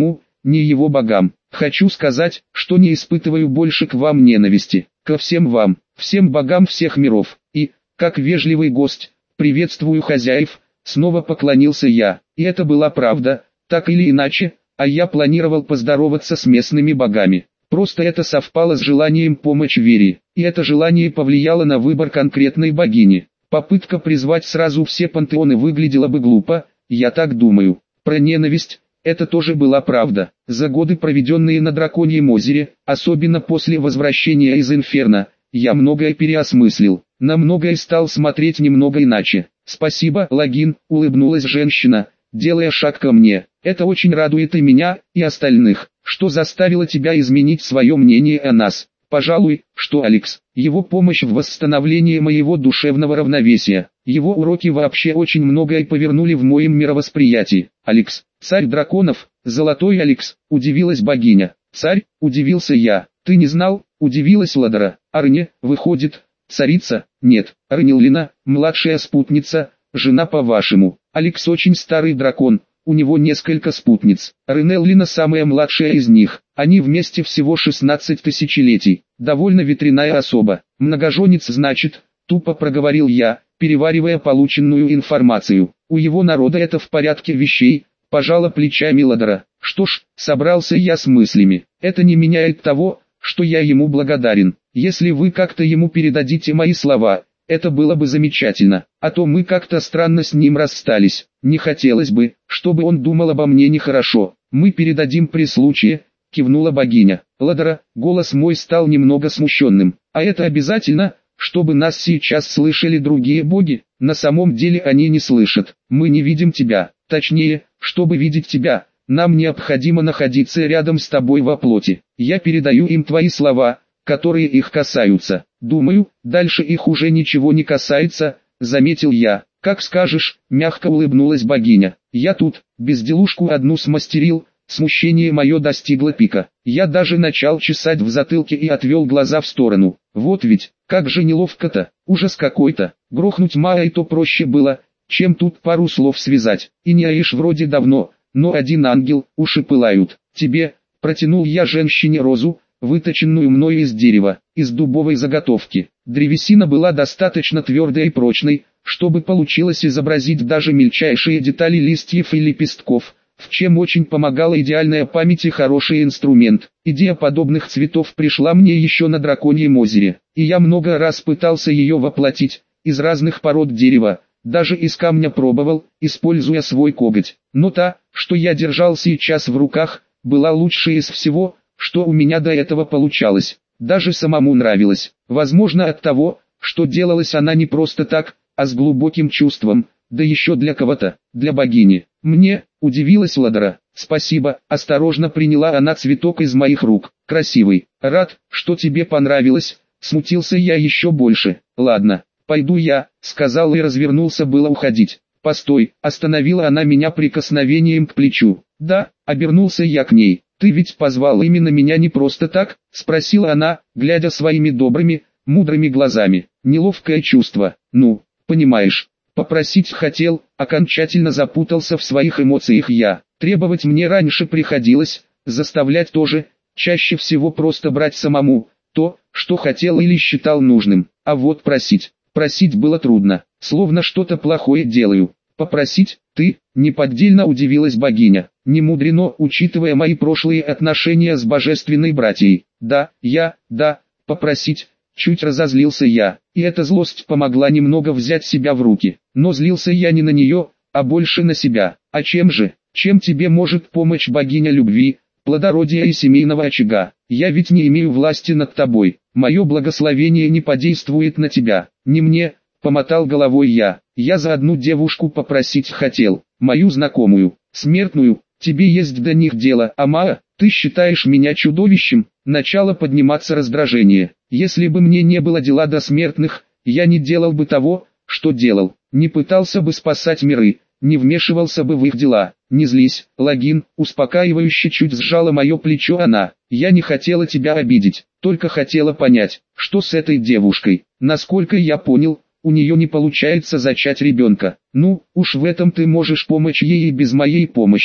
ни его богам. Хочу сказать, что не испытываю больше к вам ненависти, ко всем вам, всем богам всех миров, и, как вежливый гость, приветствую хозяев, снова поклонился я, и это была правда, так или иначе, а я планировал поздороваться с местными богами. Просто это совпало с желанием помочь Вере, и это желание повлияло на выбор конкретной богини. Попытка призвать сразу все пантеоны выглядела бы глупо, я так думаю. Про ненависть, это тоже была правда. За годы, проведенные на Драконьем озере, особенно после возвращения из Инферно, я многое переосмыслил, на многое стал смотреть немного иначе. «Спасибо, Логин», — улыбнулась женщина, делая шаг ко мне. «Это очень радует и меня, и остальных. Что заставило тебя изменить свое мнение о нас?» «Пожалуй, что Алекс. Его помощь в восстановлении моего душевного равновесия. Его уроки вообще очень многое повернули в моем мировосприятии. Алекс, царь драконов, золотой Алекс», — удивилась богиня. «Царь?» — удивился я. «Ты не знал?» — удивилась Ладара. «Арне, выходит, царица?» «Нет, Арнилина, младшая спутница, жена по-вашему. Алекс очень старый дракон, у него несколько спутниц. Ренеллина самая младшая из них. Они вместе всего шестнадцать тысячелетий. Довольно ветряная особа. Многоженец, значит», — тупо проговорил я, переваривая полученную информацию. «У его народа это в порядке вещей», — пожала плечами Ладара. «Что ж, собрался я с мыслями. Это не меняет того, что я ему благодарен. Если вы как-то ему передадите мои слова, это было бы замечательно, а то мы как-то странно с ним расстались. Не хотелось бы, чтобы он думал обо мне нехорошо. Мы передадим при случае», — кивнула богиня. «Ладара», голос мой стал немного смущенным. «А это обязательно, чтобы нас сейчас слышали другие боги?» «На самом деле они не слышат. Мы не видим тебя. Точнее, чтобы видеть тебя, нам необходимо находиться рядом с тобой во плоти. Я передаю им твои слова, которые их касаются. Думаю, дальше их уже ничего не касается», — заметил я. «Как скажешь», — мягко улыбнулась богиня. «Я тут, безделушку одну смастерил». Смущение мое достигло пика. Я даже начал чесать в затылке и отвел глаза в сторону. Вот ведь, как же неловко-то, ужас какой-то. Грохнуть Маа и то проще было, чем тут пару слов связать. И не аишь вроде давно, но один ангел, уши пылают. «Тебе», — протянул я женщине розу, выточенную мною из дерева, из дубовой заготовки. Древесина была достаточно твердой и прочной, чтобы получилось изобразить даже мельчайшие детали листьев и лепестков, в чем очень помогала идеальная память и хороший инструмент. Идея подобных цветов пришла мне еще на Драконьем озере, и я много раз пытался ее воплотить, из разных пород дерева, даже из камня пробовал, используя свой коготь. Но та, что я держал сейчас в руках, была лучшей из всего, что у меня до этого получалось. Даже самому нравилось. Возможно, от того, что делалась она не просто так, а с глубоким чувством, да еще для кого-то, для богини. «Мне», — удивилась Ладара. «Спасибо», — осторожно приняла она цветок из моих рук. «Красивый. Рад, что тебе понравилось», — смутился я еще больше. «Ладно, пойду я», — сказал и развернулся было уходить. «Постой», — остановила она меня прикосновением к плечу. «Да», — обернулся я к ней. «Ты ведь позвал именно меня не просто так?» — спросила она, глядя своими добрыми, мудрыми глазами. Неловкое чувство. «Ну, понимаешь, попросить хотел», окончательно запутался в своих эмоциях я. Требовать мне раньше приходилось, заставлять тоже, чаще всего просто брать самому, то, что хотел или считал нужным. А вот просить, просить было трудно, словно что-то плохое делаю. «Попросить, ты?» — неподдельно удивилась богиня. «Не мудрено, учитывая мои прошлые отношения с божественной братьей». «Да, я, да, попросить», — чуть разозлился я, и эта злость помогла немного взять себя в руки. Но злился я не на нее, а больше на себя. «А чем же? Чем тебе может помочь богиня любви, плодородия и семейного очага? Я ведь не имею власти над тобой. Мое благословение не подействует на тебя». «Не мне», — помотал головой я. «Я за одну девушку попросить хотел, мою знакомую, смертную. Тебе есть до них дело, а Маа, ты считаешь меня чудовищем?» Начало подниматься раздражение. Если бы мне не было дела до смертных, я не делал бы того, что делал, не пытался бы спасать миры, не вмешивался бы в их дела. «Не злись, Логин», — успокаивающе чуть сжала мое плечо она. «Я не хотела тебя обидеть, только хотела понять, что с этой девушкой. Насколько я понял, у нее не получается зачать ребенка. Ну, уж в этом ты можешь помочь ей и без моей помощи».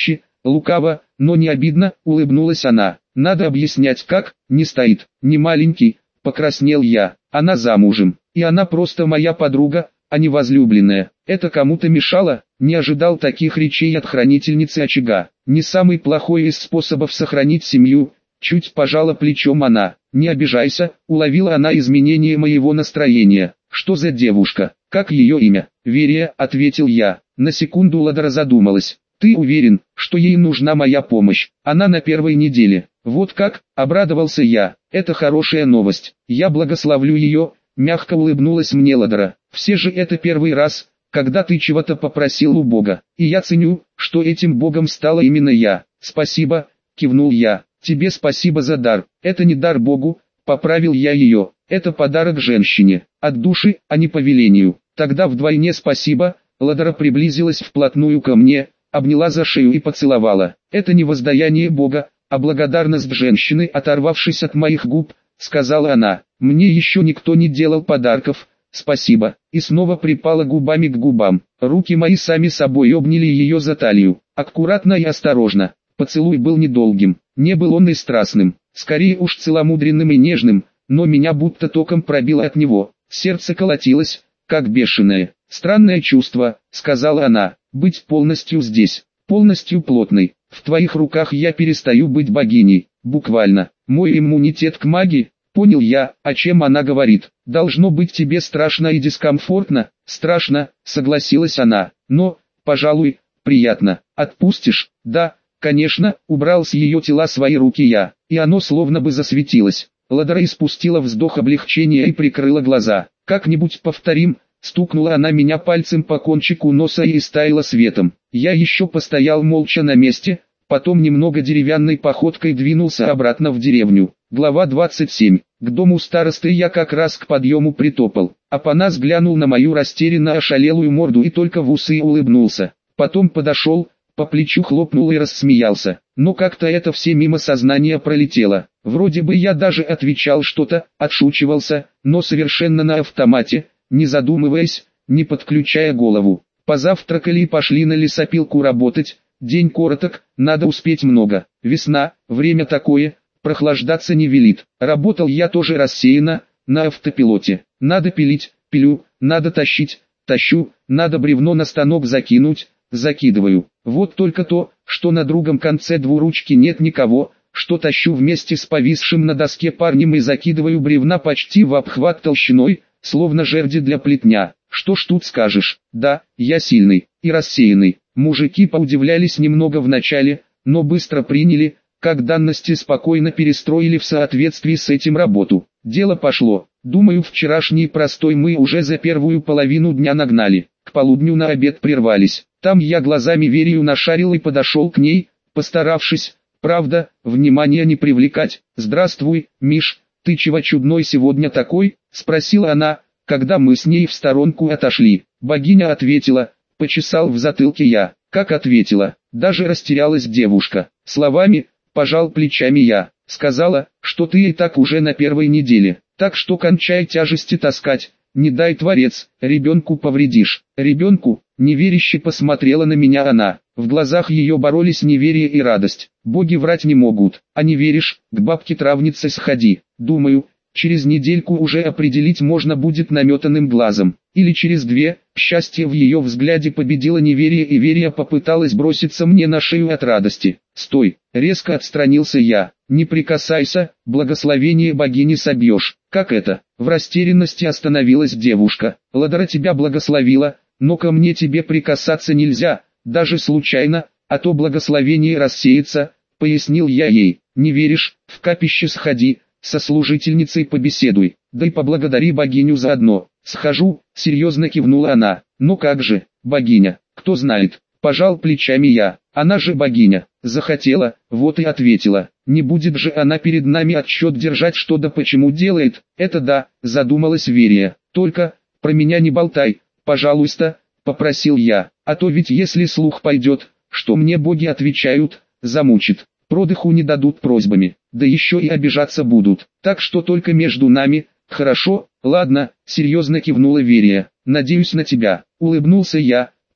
Лукаво, но не обидно, улыбнулась она. Надо объяснять как, не стоит, не маленький, покраснел я. Она замужем, и она просто моя подруга, а не возлюбленная. Это кому-то мешало? Не ожидал таких речей от хранительницы очага. Не самый плохой из способов сохранить семью. Чуть пожала плечом она. Не обижайся, уловила она изменение моего настроения. Что за девушка? Как ее имя? Верия, ответил я. На секунду Ладара задумалась. Ты уверен, что ей нужна моя помощь? Она на первой неделе. Вот как, обрадовался я. Это хорошая новость. Я благословлю ее. Мягко улыбнулась мне Ладара. Все же это первый раз, когда ты чего-то попросил у Бога. И я ценю, что этим Богом стала именно я. Спасибо, кивнул я. Тебе спасибо за дар. Это не дар Богу, поправил я ее. Это подарок женщине. От души, а не по велению. Тогда вдвойне спасибо. Ладара приблизилась вплотную ко мне, обняла за шею и поцеловала. Это не воздаяние Бога, а благодарность женщины, оторвавшись от моих губ, сказала она. Мне еще никто не делал подарков, спасибо. И снова припала губами к губам. Руки мои сами собой обняли ее за талию. Аккуратно и осторожно. Поцелуй был недолгим, не был он и страстным, скорее уж целомудренным и нежным, но меня будто током пробило от него. Сердце колотилось, как бешеное. Странное чувство, сказала она, быть полностью здесь, полностью плотной. В твоих руках я перестаю быть богиней, буквально. Мой иммунитет к магии, понял я, о чем она говорит. Должно быть тебе страшно и дискомфортно. Страшно, согласилась она, но, пожалуй, приятно. Отпустишь? Да, конечно, убрал с ее тела свои руки я, и оно словно бы засветилось. Ладара испустила вздох облегчения и прикрыла глаза. Как-нибудь повторим. Стукнула она меня пальцем по кончику носа и истаяла светом. Я еще постоял молча на месте, потом немного деревянной походкой двинулся обратно в деревню. Глава двадцать семь. К дому старосты я как раз к подъему притопал. Апанас глянул на мою растерянно ошалелую морду и только в усы улыбнулся. Потом подошел, по плечу хлопнул и рассмеялся. Но как-то это все мимо сознания пролетело. Вроде бы я даже отвечал что-то, отшучивался, но совершенно на автомате, не задумываясь, не подключая голову. Позавтракали и пошли на лесопилку работать. День короток, надо успеть много. Весна, время такое, прохлаждаться не велит. Работал я тоже рассеянно, на автопилоте. Надо пилить, пилю, надо тащить, тащу, надо бревно на станок закинуть, закидываю. Вот только то, что на другом конце двуручки нет никого, что тащу вместе с повисшим на доске парнем и закидываю бревна почти в обхват толщиной, словно жерди для плетня. Что ж тут скажешь? Да, я сильный и рассеянный. Мужики поудивлялись немного вначале, но быстро приняли, как данности спокойно перестроили в соответствии с этим работу. Дело пошло. Думаю, вчерашний простой мы уже за первую половину дня нагнали. К полудню на обед прервались. Там я глазами Верию нашарил и подошел к ней, постаравшись, правда, внимания не привлекать. «Здравствуй, Миш, ты чего чудной сегодня такой?» — спросила она, когда мы с ней в сторонку отошли. Богиня ответила, почесал в затылке я. Как ответила? Даже растерялась девушка. Словами, пожал плечами я. Сказала, что ты и так уже на первой неделе, так что кончай тяжести таскать, не дай Творец, ребенку повредишь. Ребенку, неверяще посмотрела на меня она. В глазах ее боролись неверие и радость. Боги врать не могут, а не веришь, к бабке-травнице сходи. Думаю, через недельку уже определить можно будет наметанным глазом. Или через две. Счастье в ее взгляде победило неверие, и Верия попыталась броситься мне на шею от радости. «Стой!» — резко отстранился я. «Не прикасайся, благословение богини собьешь». «Как это?» — в растерянности остановилась девушка. «Ладара тебя благословила, но ко мне тебе прикасаться нельзя, даже случайно, а то благословение рассеется», — пояснил я ей. «Не веришь? В капище сходи, со служительницей побеседуй, да и поблагодари богиню заодно». «Схожу», — серьезно кивнула она. «Ну как же, богиня, кто знает?» Пожал плечами я. «Она же богиня, захотела, вот и ответила. Не будет же она перед нами отсчет держать, что да почему делает». «Это да», — задумалась Верия. «Только, про меня не болтай, пожалуйста», — попросил я. «А то ведь если слух пойдет, что мне боги отвечают, замучит. Продыху не дадут просьбами, да еще и обижаться будут. Так что только между нами». «Хорошо, ладно», — серьезно кивнула Верия. «Надеюсь на тебя», — улыбнулся я,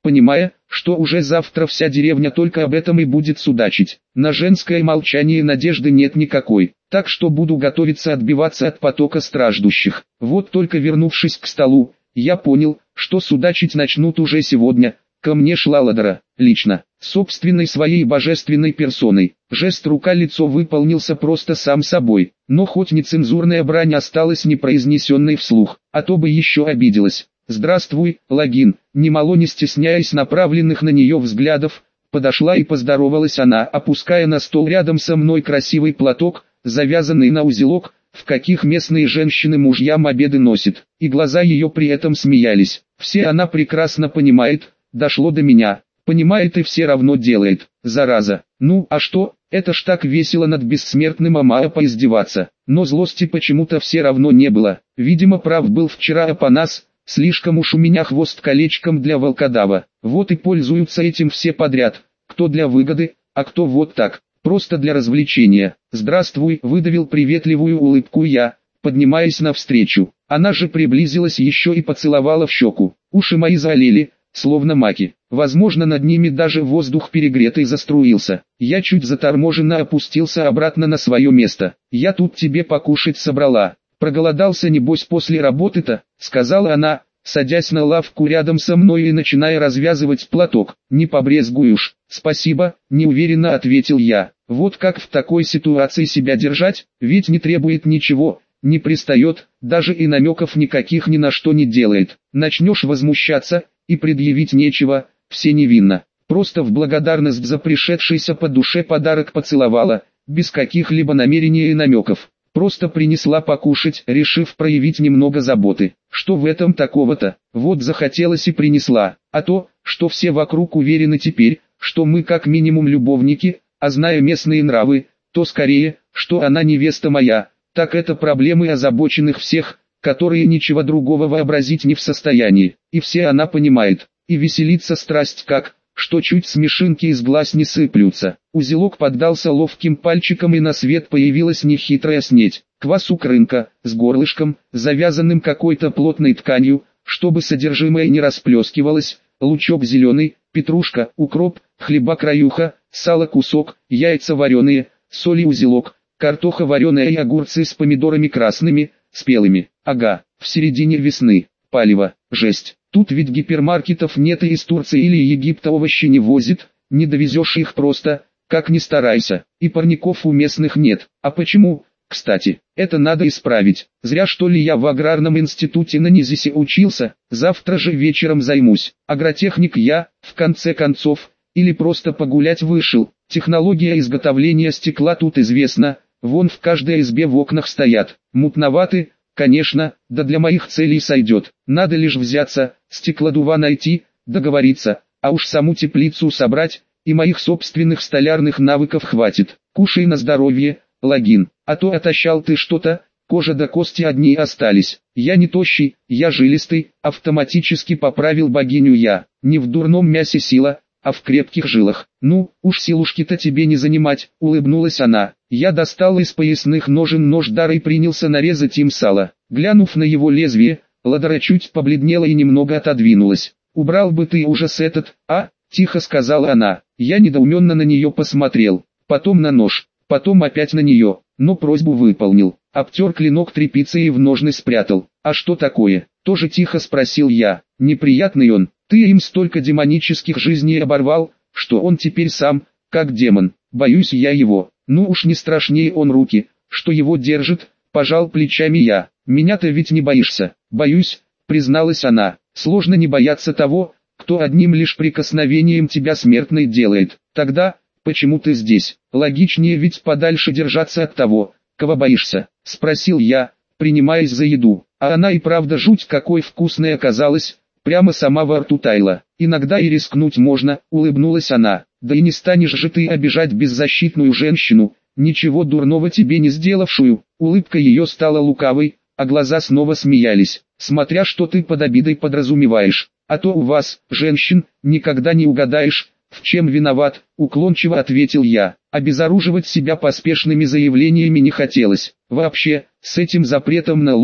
понимая, что уже завтра вся деревня только об этом и будет судачить. На женское молчание надежды нет никакой, так что буду готовиться отбиваться от потока страждущих. Вот только вернувшись к столу, я понял, что судачить начнут уже сегодня. Ко мне шла Ладара, лично, собственной своей божественной персоной. Жест рука-лицо выполнился просто сам собой, но хоть нецензурная брань осталась непроизнесенной вслух, а то бы еще обиделась. «Здравствуй, Логин», немало не стесняясь направленных на нее взглядов, подошла и поздоровалась она, опуская на стол рядом со мной красивый платок, завязанный на узелок, в каких местные женщины мужьям обеды носят, и глаза ее при этом смеялись. Все она прекрасно понимает, дошло до меня, понимает и все равно делает, зараза. Ну, а что, это ж так весело над бессмертным Амаа поиздеваться, но злости почему-то все равно не было. Видимо, прав был вчера Апанас, слишком уж у меня хвост колечком для волкодава, вот и пользуются этим все подряд, кто для выгоды, а кто вот так, просто для развлечения. «Здравствуй», выдавил приветливую улыбку я, поднимаясь навстречу. Она же приблизилась еще и поцеловала в щеку. Уши мои заолели, словно маки. Возможно, над ними даже воздух перегретый заструился. Я чуть заторможенно опустился обратно на свое место. «Я тут тебе покушать собрала. Проголодался небось после работы-то», — сказала она, садясь на лавку рядом со мной и начиная развязывать платок. «Не побрезгуешь?» «Спасибо», — неуверенно ответил я. Вот как в такой ситуации себя держать, ведь не требует ничего, не пристает, даже и намеков никаких ни на что не делает. Начнешь возмущаться, и предъявить нечего, все невинно. Просто в благодарность за пришедшийся по душе подарок поцеловала, без каких-либо намерений и намеков. Просто принесла покушать, решив проявить немного заботы. Что в этом такого-то? Вот захотелось и принесла. А то, что все вокруг уверены теперь, что мы как минимум любовники, а зная местные нравы, то скорее, что она невеста моя, так это проблемы озабоченных всех, которые ничего другого вообразить не в состоянии. И все она понимает, и веселится страсть как, что чуть смешинки из глаз не сыплются. Узелок поддался ловким пальчиком и на свет появилась нехитрая снеть. Квасук рынка, с горлышком, завязанным какой-то плотной тканью, чтобы содержимое не расплескивалось, лучок зеленый, петрушка, укроп, хлеба-краюха, сало кусок, яйца вареные, соль и узелок, картоха вареная и огурцы с помидорами красными, спелыми. Ага, в середине весны, палево, жесть. Тут ведь гипермаркетов нет и из Турции или Египта овощи не возит, не довезешь их просто, как ни старайся, и парников у местных нет. А почему? Кстати, это надо исправить. Зря что ли я в аграрном институте на Низисе учился, завтра же вечером займусь. Агротехник я, в конце концов, или просто погулять вышел. Технология изготовления стекла тут известна, вон в каждой избе в окнах стоят. Мутноваты, конечно, да для моих целей сойдет. Надо лишь взяться, стеклодува найти, договориться, а уж саму теплицу собрать, и моих собственных столярных навыков хватит. Кушай на здоровье, Логин, а то отощал ты что-то, кожа до кости одни остались. Я не тощий, я жилистый, автоматически поправил богиню я. Не в дурном мясе сила, а в крепких жилах. Ну, уж силушки-то тебе не занимать, улыбнулась она. Я достал из поясных ножен нож дара и принялся нарезать им сало. Глянув на его лезвие, Ладара чуть побледнела и немного отодвинулась. «Убрал бы ты ужас этот, а?» – тихо сказала она. Я недоуменно на нее посмотрел, потом на нож, потом опять на нее, но просьбу выполнил. Обтер клинок тряпицей и в ножны спрятал. «А что такое?» – тоже тихо спросил я. «Неприятный он, ты им столько демонических жизней оборвал, что он теперь сам, как демон. Боюсь я его. Ну уж не страшнее он руки, что его держит», – пожал плечами я. «Меня-то ведь не боишься?» «Боюсь», – призналась она. «Сложно не бояться того, кто одним лишь прикосновением тебя смертной делает. Тогда, почему ты здесь? Логичнее ведь подальше держаться от того, кого боишься», – спросил я, принимаясь за еду. А она и правда жуть какой вкусной оказалась, прямо сама во рту таяла. «Иногда и рискнуть можно», – улыбнулась она. «Да и не станешь же ты обижать беззащитную женщину, ничего дурного тебе не сделавшую». Улыбка ее стала лукавой, а глаза снова смеялись. «Смотря что ты под обидой подразумеваешь, а то у вас, женщин, никогда не угадаешь, в чем виноват», — уклончиво ответил я. Обезоруживать себя поспешными заявлениями не хотелось. Вообще, с этим запретом на ложь,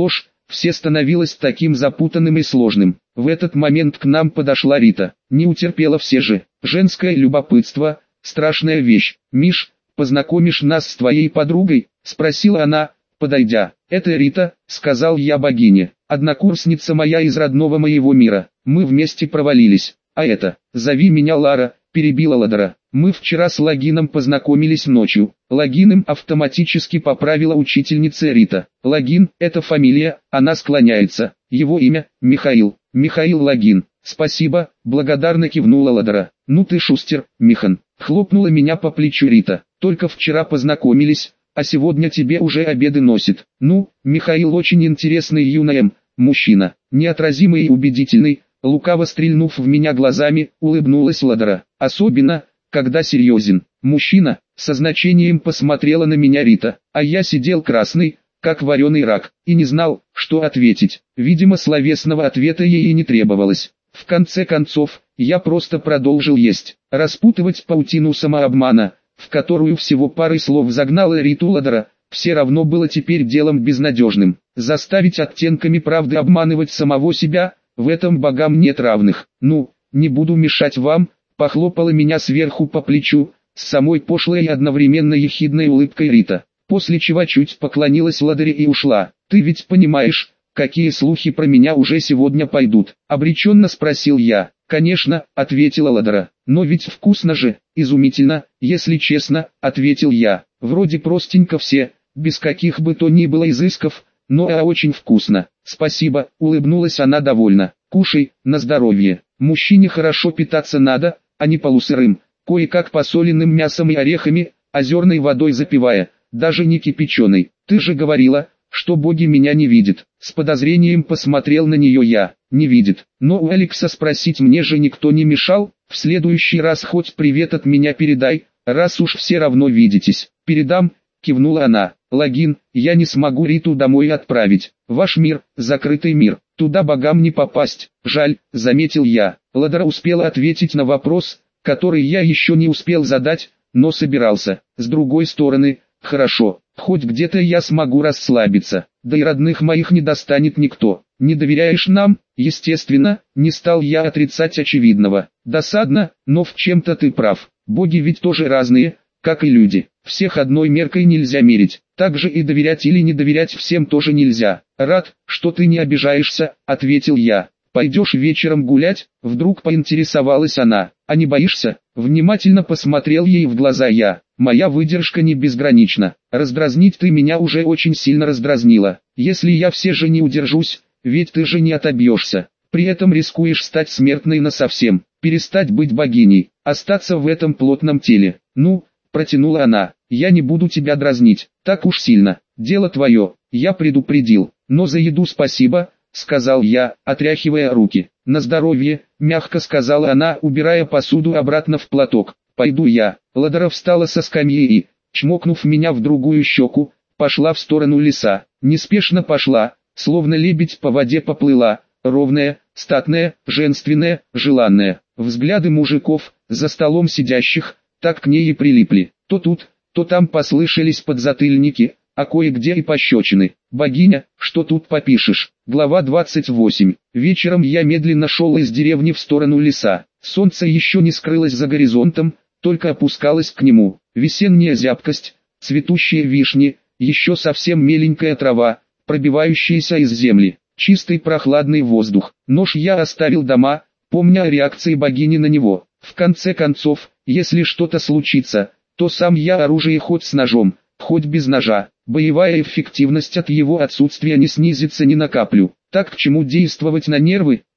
все становилось таким запутанным и сложным. В этот момент к нам подошла Рита. Не утерпела все же. Женское любопытство – страшная вещь. «Миш, познакомишь нас с твоей подругой?» – спросила она, подойдя. «Это Рита», – сказал я богине. «Однокурсница моя из родного моего мира. Мы вместе провалились. А это, зови меня Лара», – перебила Ладара. «Мы вчера с Логином познакомились ночью». Логиным автоматически поправила учительница Рита. Логин – это фамилия, она склоняется. Его имя – Михаил. Михаил Логин. «Спасибо», – благодарно кивнула Ладара. «Ну ты шустер, Михан», – хлопнула меня по плечу Рита. «Только вчера познакомились, а сегодня тебе уже обеды носит». Ну, Михаил очень интересный юноем, мужчина, неотразимый и убедительный. Лукаво стрельнув в меня глазами, улыбнулась Ладара. «Особенно, когда серьезен. Мужчина», со значением посмотрела на меня Рита, а я сидел красный, как вареный рак, и не знал, что ответить. Видимо, словесного ответа ей и не требовалось. В конце концов, я просто продолжил есть, распутывать паутину самообмана, в которую всего парой слов загнала Риту Ладара, все равно было теперь делом безнадежным. Заставить оттенками правды обманывать самого себя, в этом богам нет равных. «Ну, не буду мешать вам», похлопала меня сверху по плечу, с самой пошлой и одновременно ехидной улыбкой Рита, после чего чуть поклонилась Ладаре и ушла. «Ты ведь понимаешь, какие слухи про меня уже сегодня пойдут?» — обреченно спросил я. «Конечно», — ответила Ладара. «Но ведь вкусно же, изумительно, если честно», — ответил я. «Вроде простенько все, без каких бы то ни было изысков, но а очень вкусно». «Спасибо», — улыбнулась она довольно. «Кушай, на здоровье. Мужчине хорошо питаться надо, а не полусырым, кое-как посоленным мясом и орехами, озерной водой запивая, даже не кипяченой. Ты же говорила, что боги меня не видят». С подозрением посмотрел на нее я. «Не видит. Но у Алекса спросить мне же никто не мешал. В следующий раз хоть привет от меня передай, раз уж все равно видитесь». «Передам», кивнула она. «Логин, я не смогу Риту домой отправить. Ваш мир – закрытый мир, туда богам не попасть». «Жаль», – заметил я. Ладара успела ответить на вопрос, который я еще не успел задать, но собирался. С другой стороны, хорошо, хоть где-то я смогу расслабиться, да и родных моих не достанет никто. «Не доверяешь нам?» Естественно, не стал я отрицать очевидного. «Досадно, но в чем-то ты прав. Боги ведь тоже разные, как и люди. Всех одной меркой нельзя мерить. Также и доверять или не доверять всем тоже нельзя». «Рад, что ты не обижаешься», — ответил я. «Пойдешь вечером гулять?» — вдруг поинтересовалась она. «А не боишься?» — внимательно посмотрел ей в глаза я. «Моя выдержка не безгранична. Раздразнить ты меня уже очень сильно раздразнила. Если я все же не удержусь, ведь ты же не отобьешься. При этом рискуешь стать смертной насовсем, перестать быть богиней, остаться в этом плотном теле». «Ну», — протянула она, — «я не буду тебя дразнить, так уж сильно. Дело твое, я предупредил. Но за еду спасибо», — сказал я, отряхивая руки. «На здоровье», — мягко сказала она, убирая посуду обратно в платок. «Пойду я». Ладара встала со скамьи и, чмокнув меня в другую щеку, пошла в сторону леса. Неспешно пошла, словно лебедь по воде поплыла, ровная, статная, женственная, желанная. Взгляды мужиков, за столом сидящих, так к ней и прилипли. То тут, то там послышались подзатыльники, а кое-где и пощечины. «Богиня, что тут попишешь?» Глава двадцать восемь. Вечером я медленно шел из деревни в сторону леса. Солнце еще не скрылось за горизонтом, только опускалось к нему. Весенняя зябкость, цветущие вишни, еще совсем меленькая трава, пробивающаяся из земли, чистый прохладный воздух. Нож я оставил дома, помня о реакции богини на него. В конце концов, если что-то случится, то сам я оружие хоть с ножом, хоть без ножа. Боевая эффективность от его отсутствия не снизится ни на каплю. Так к чему действовать на нервы?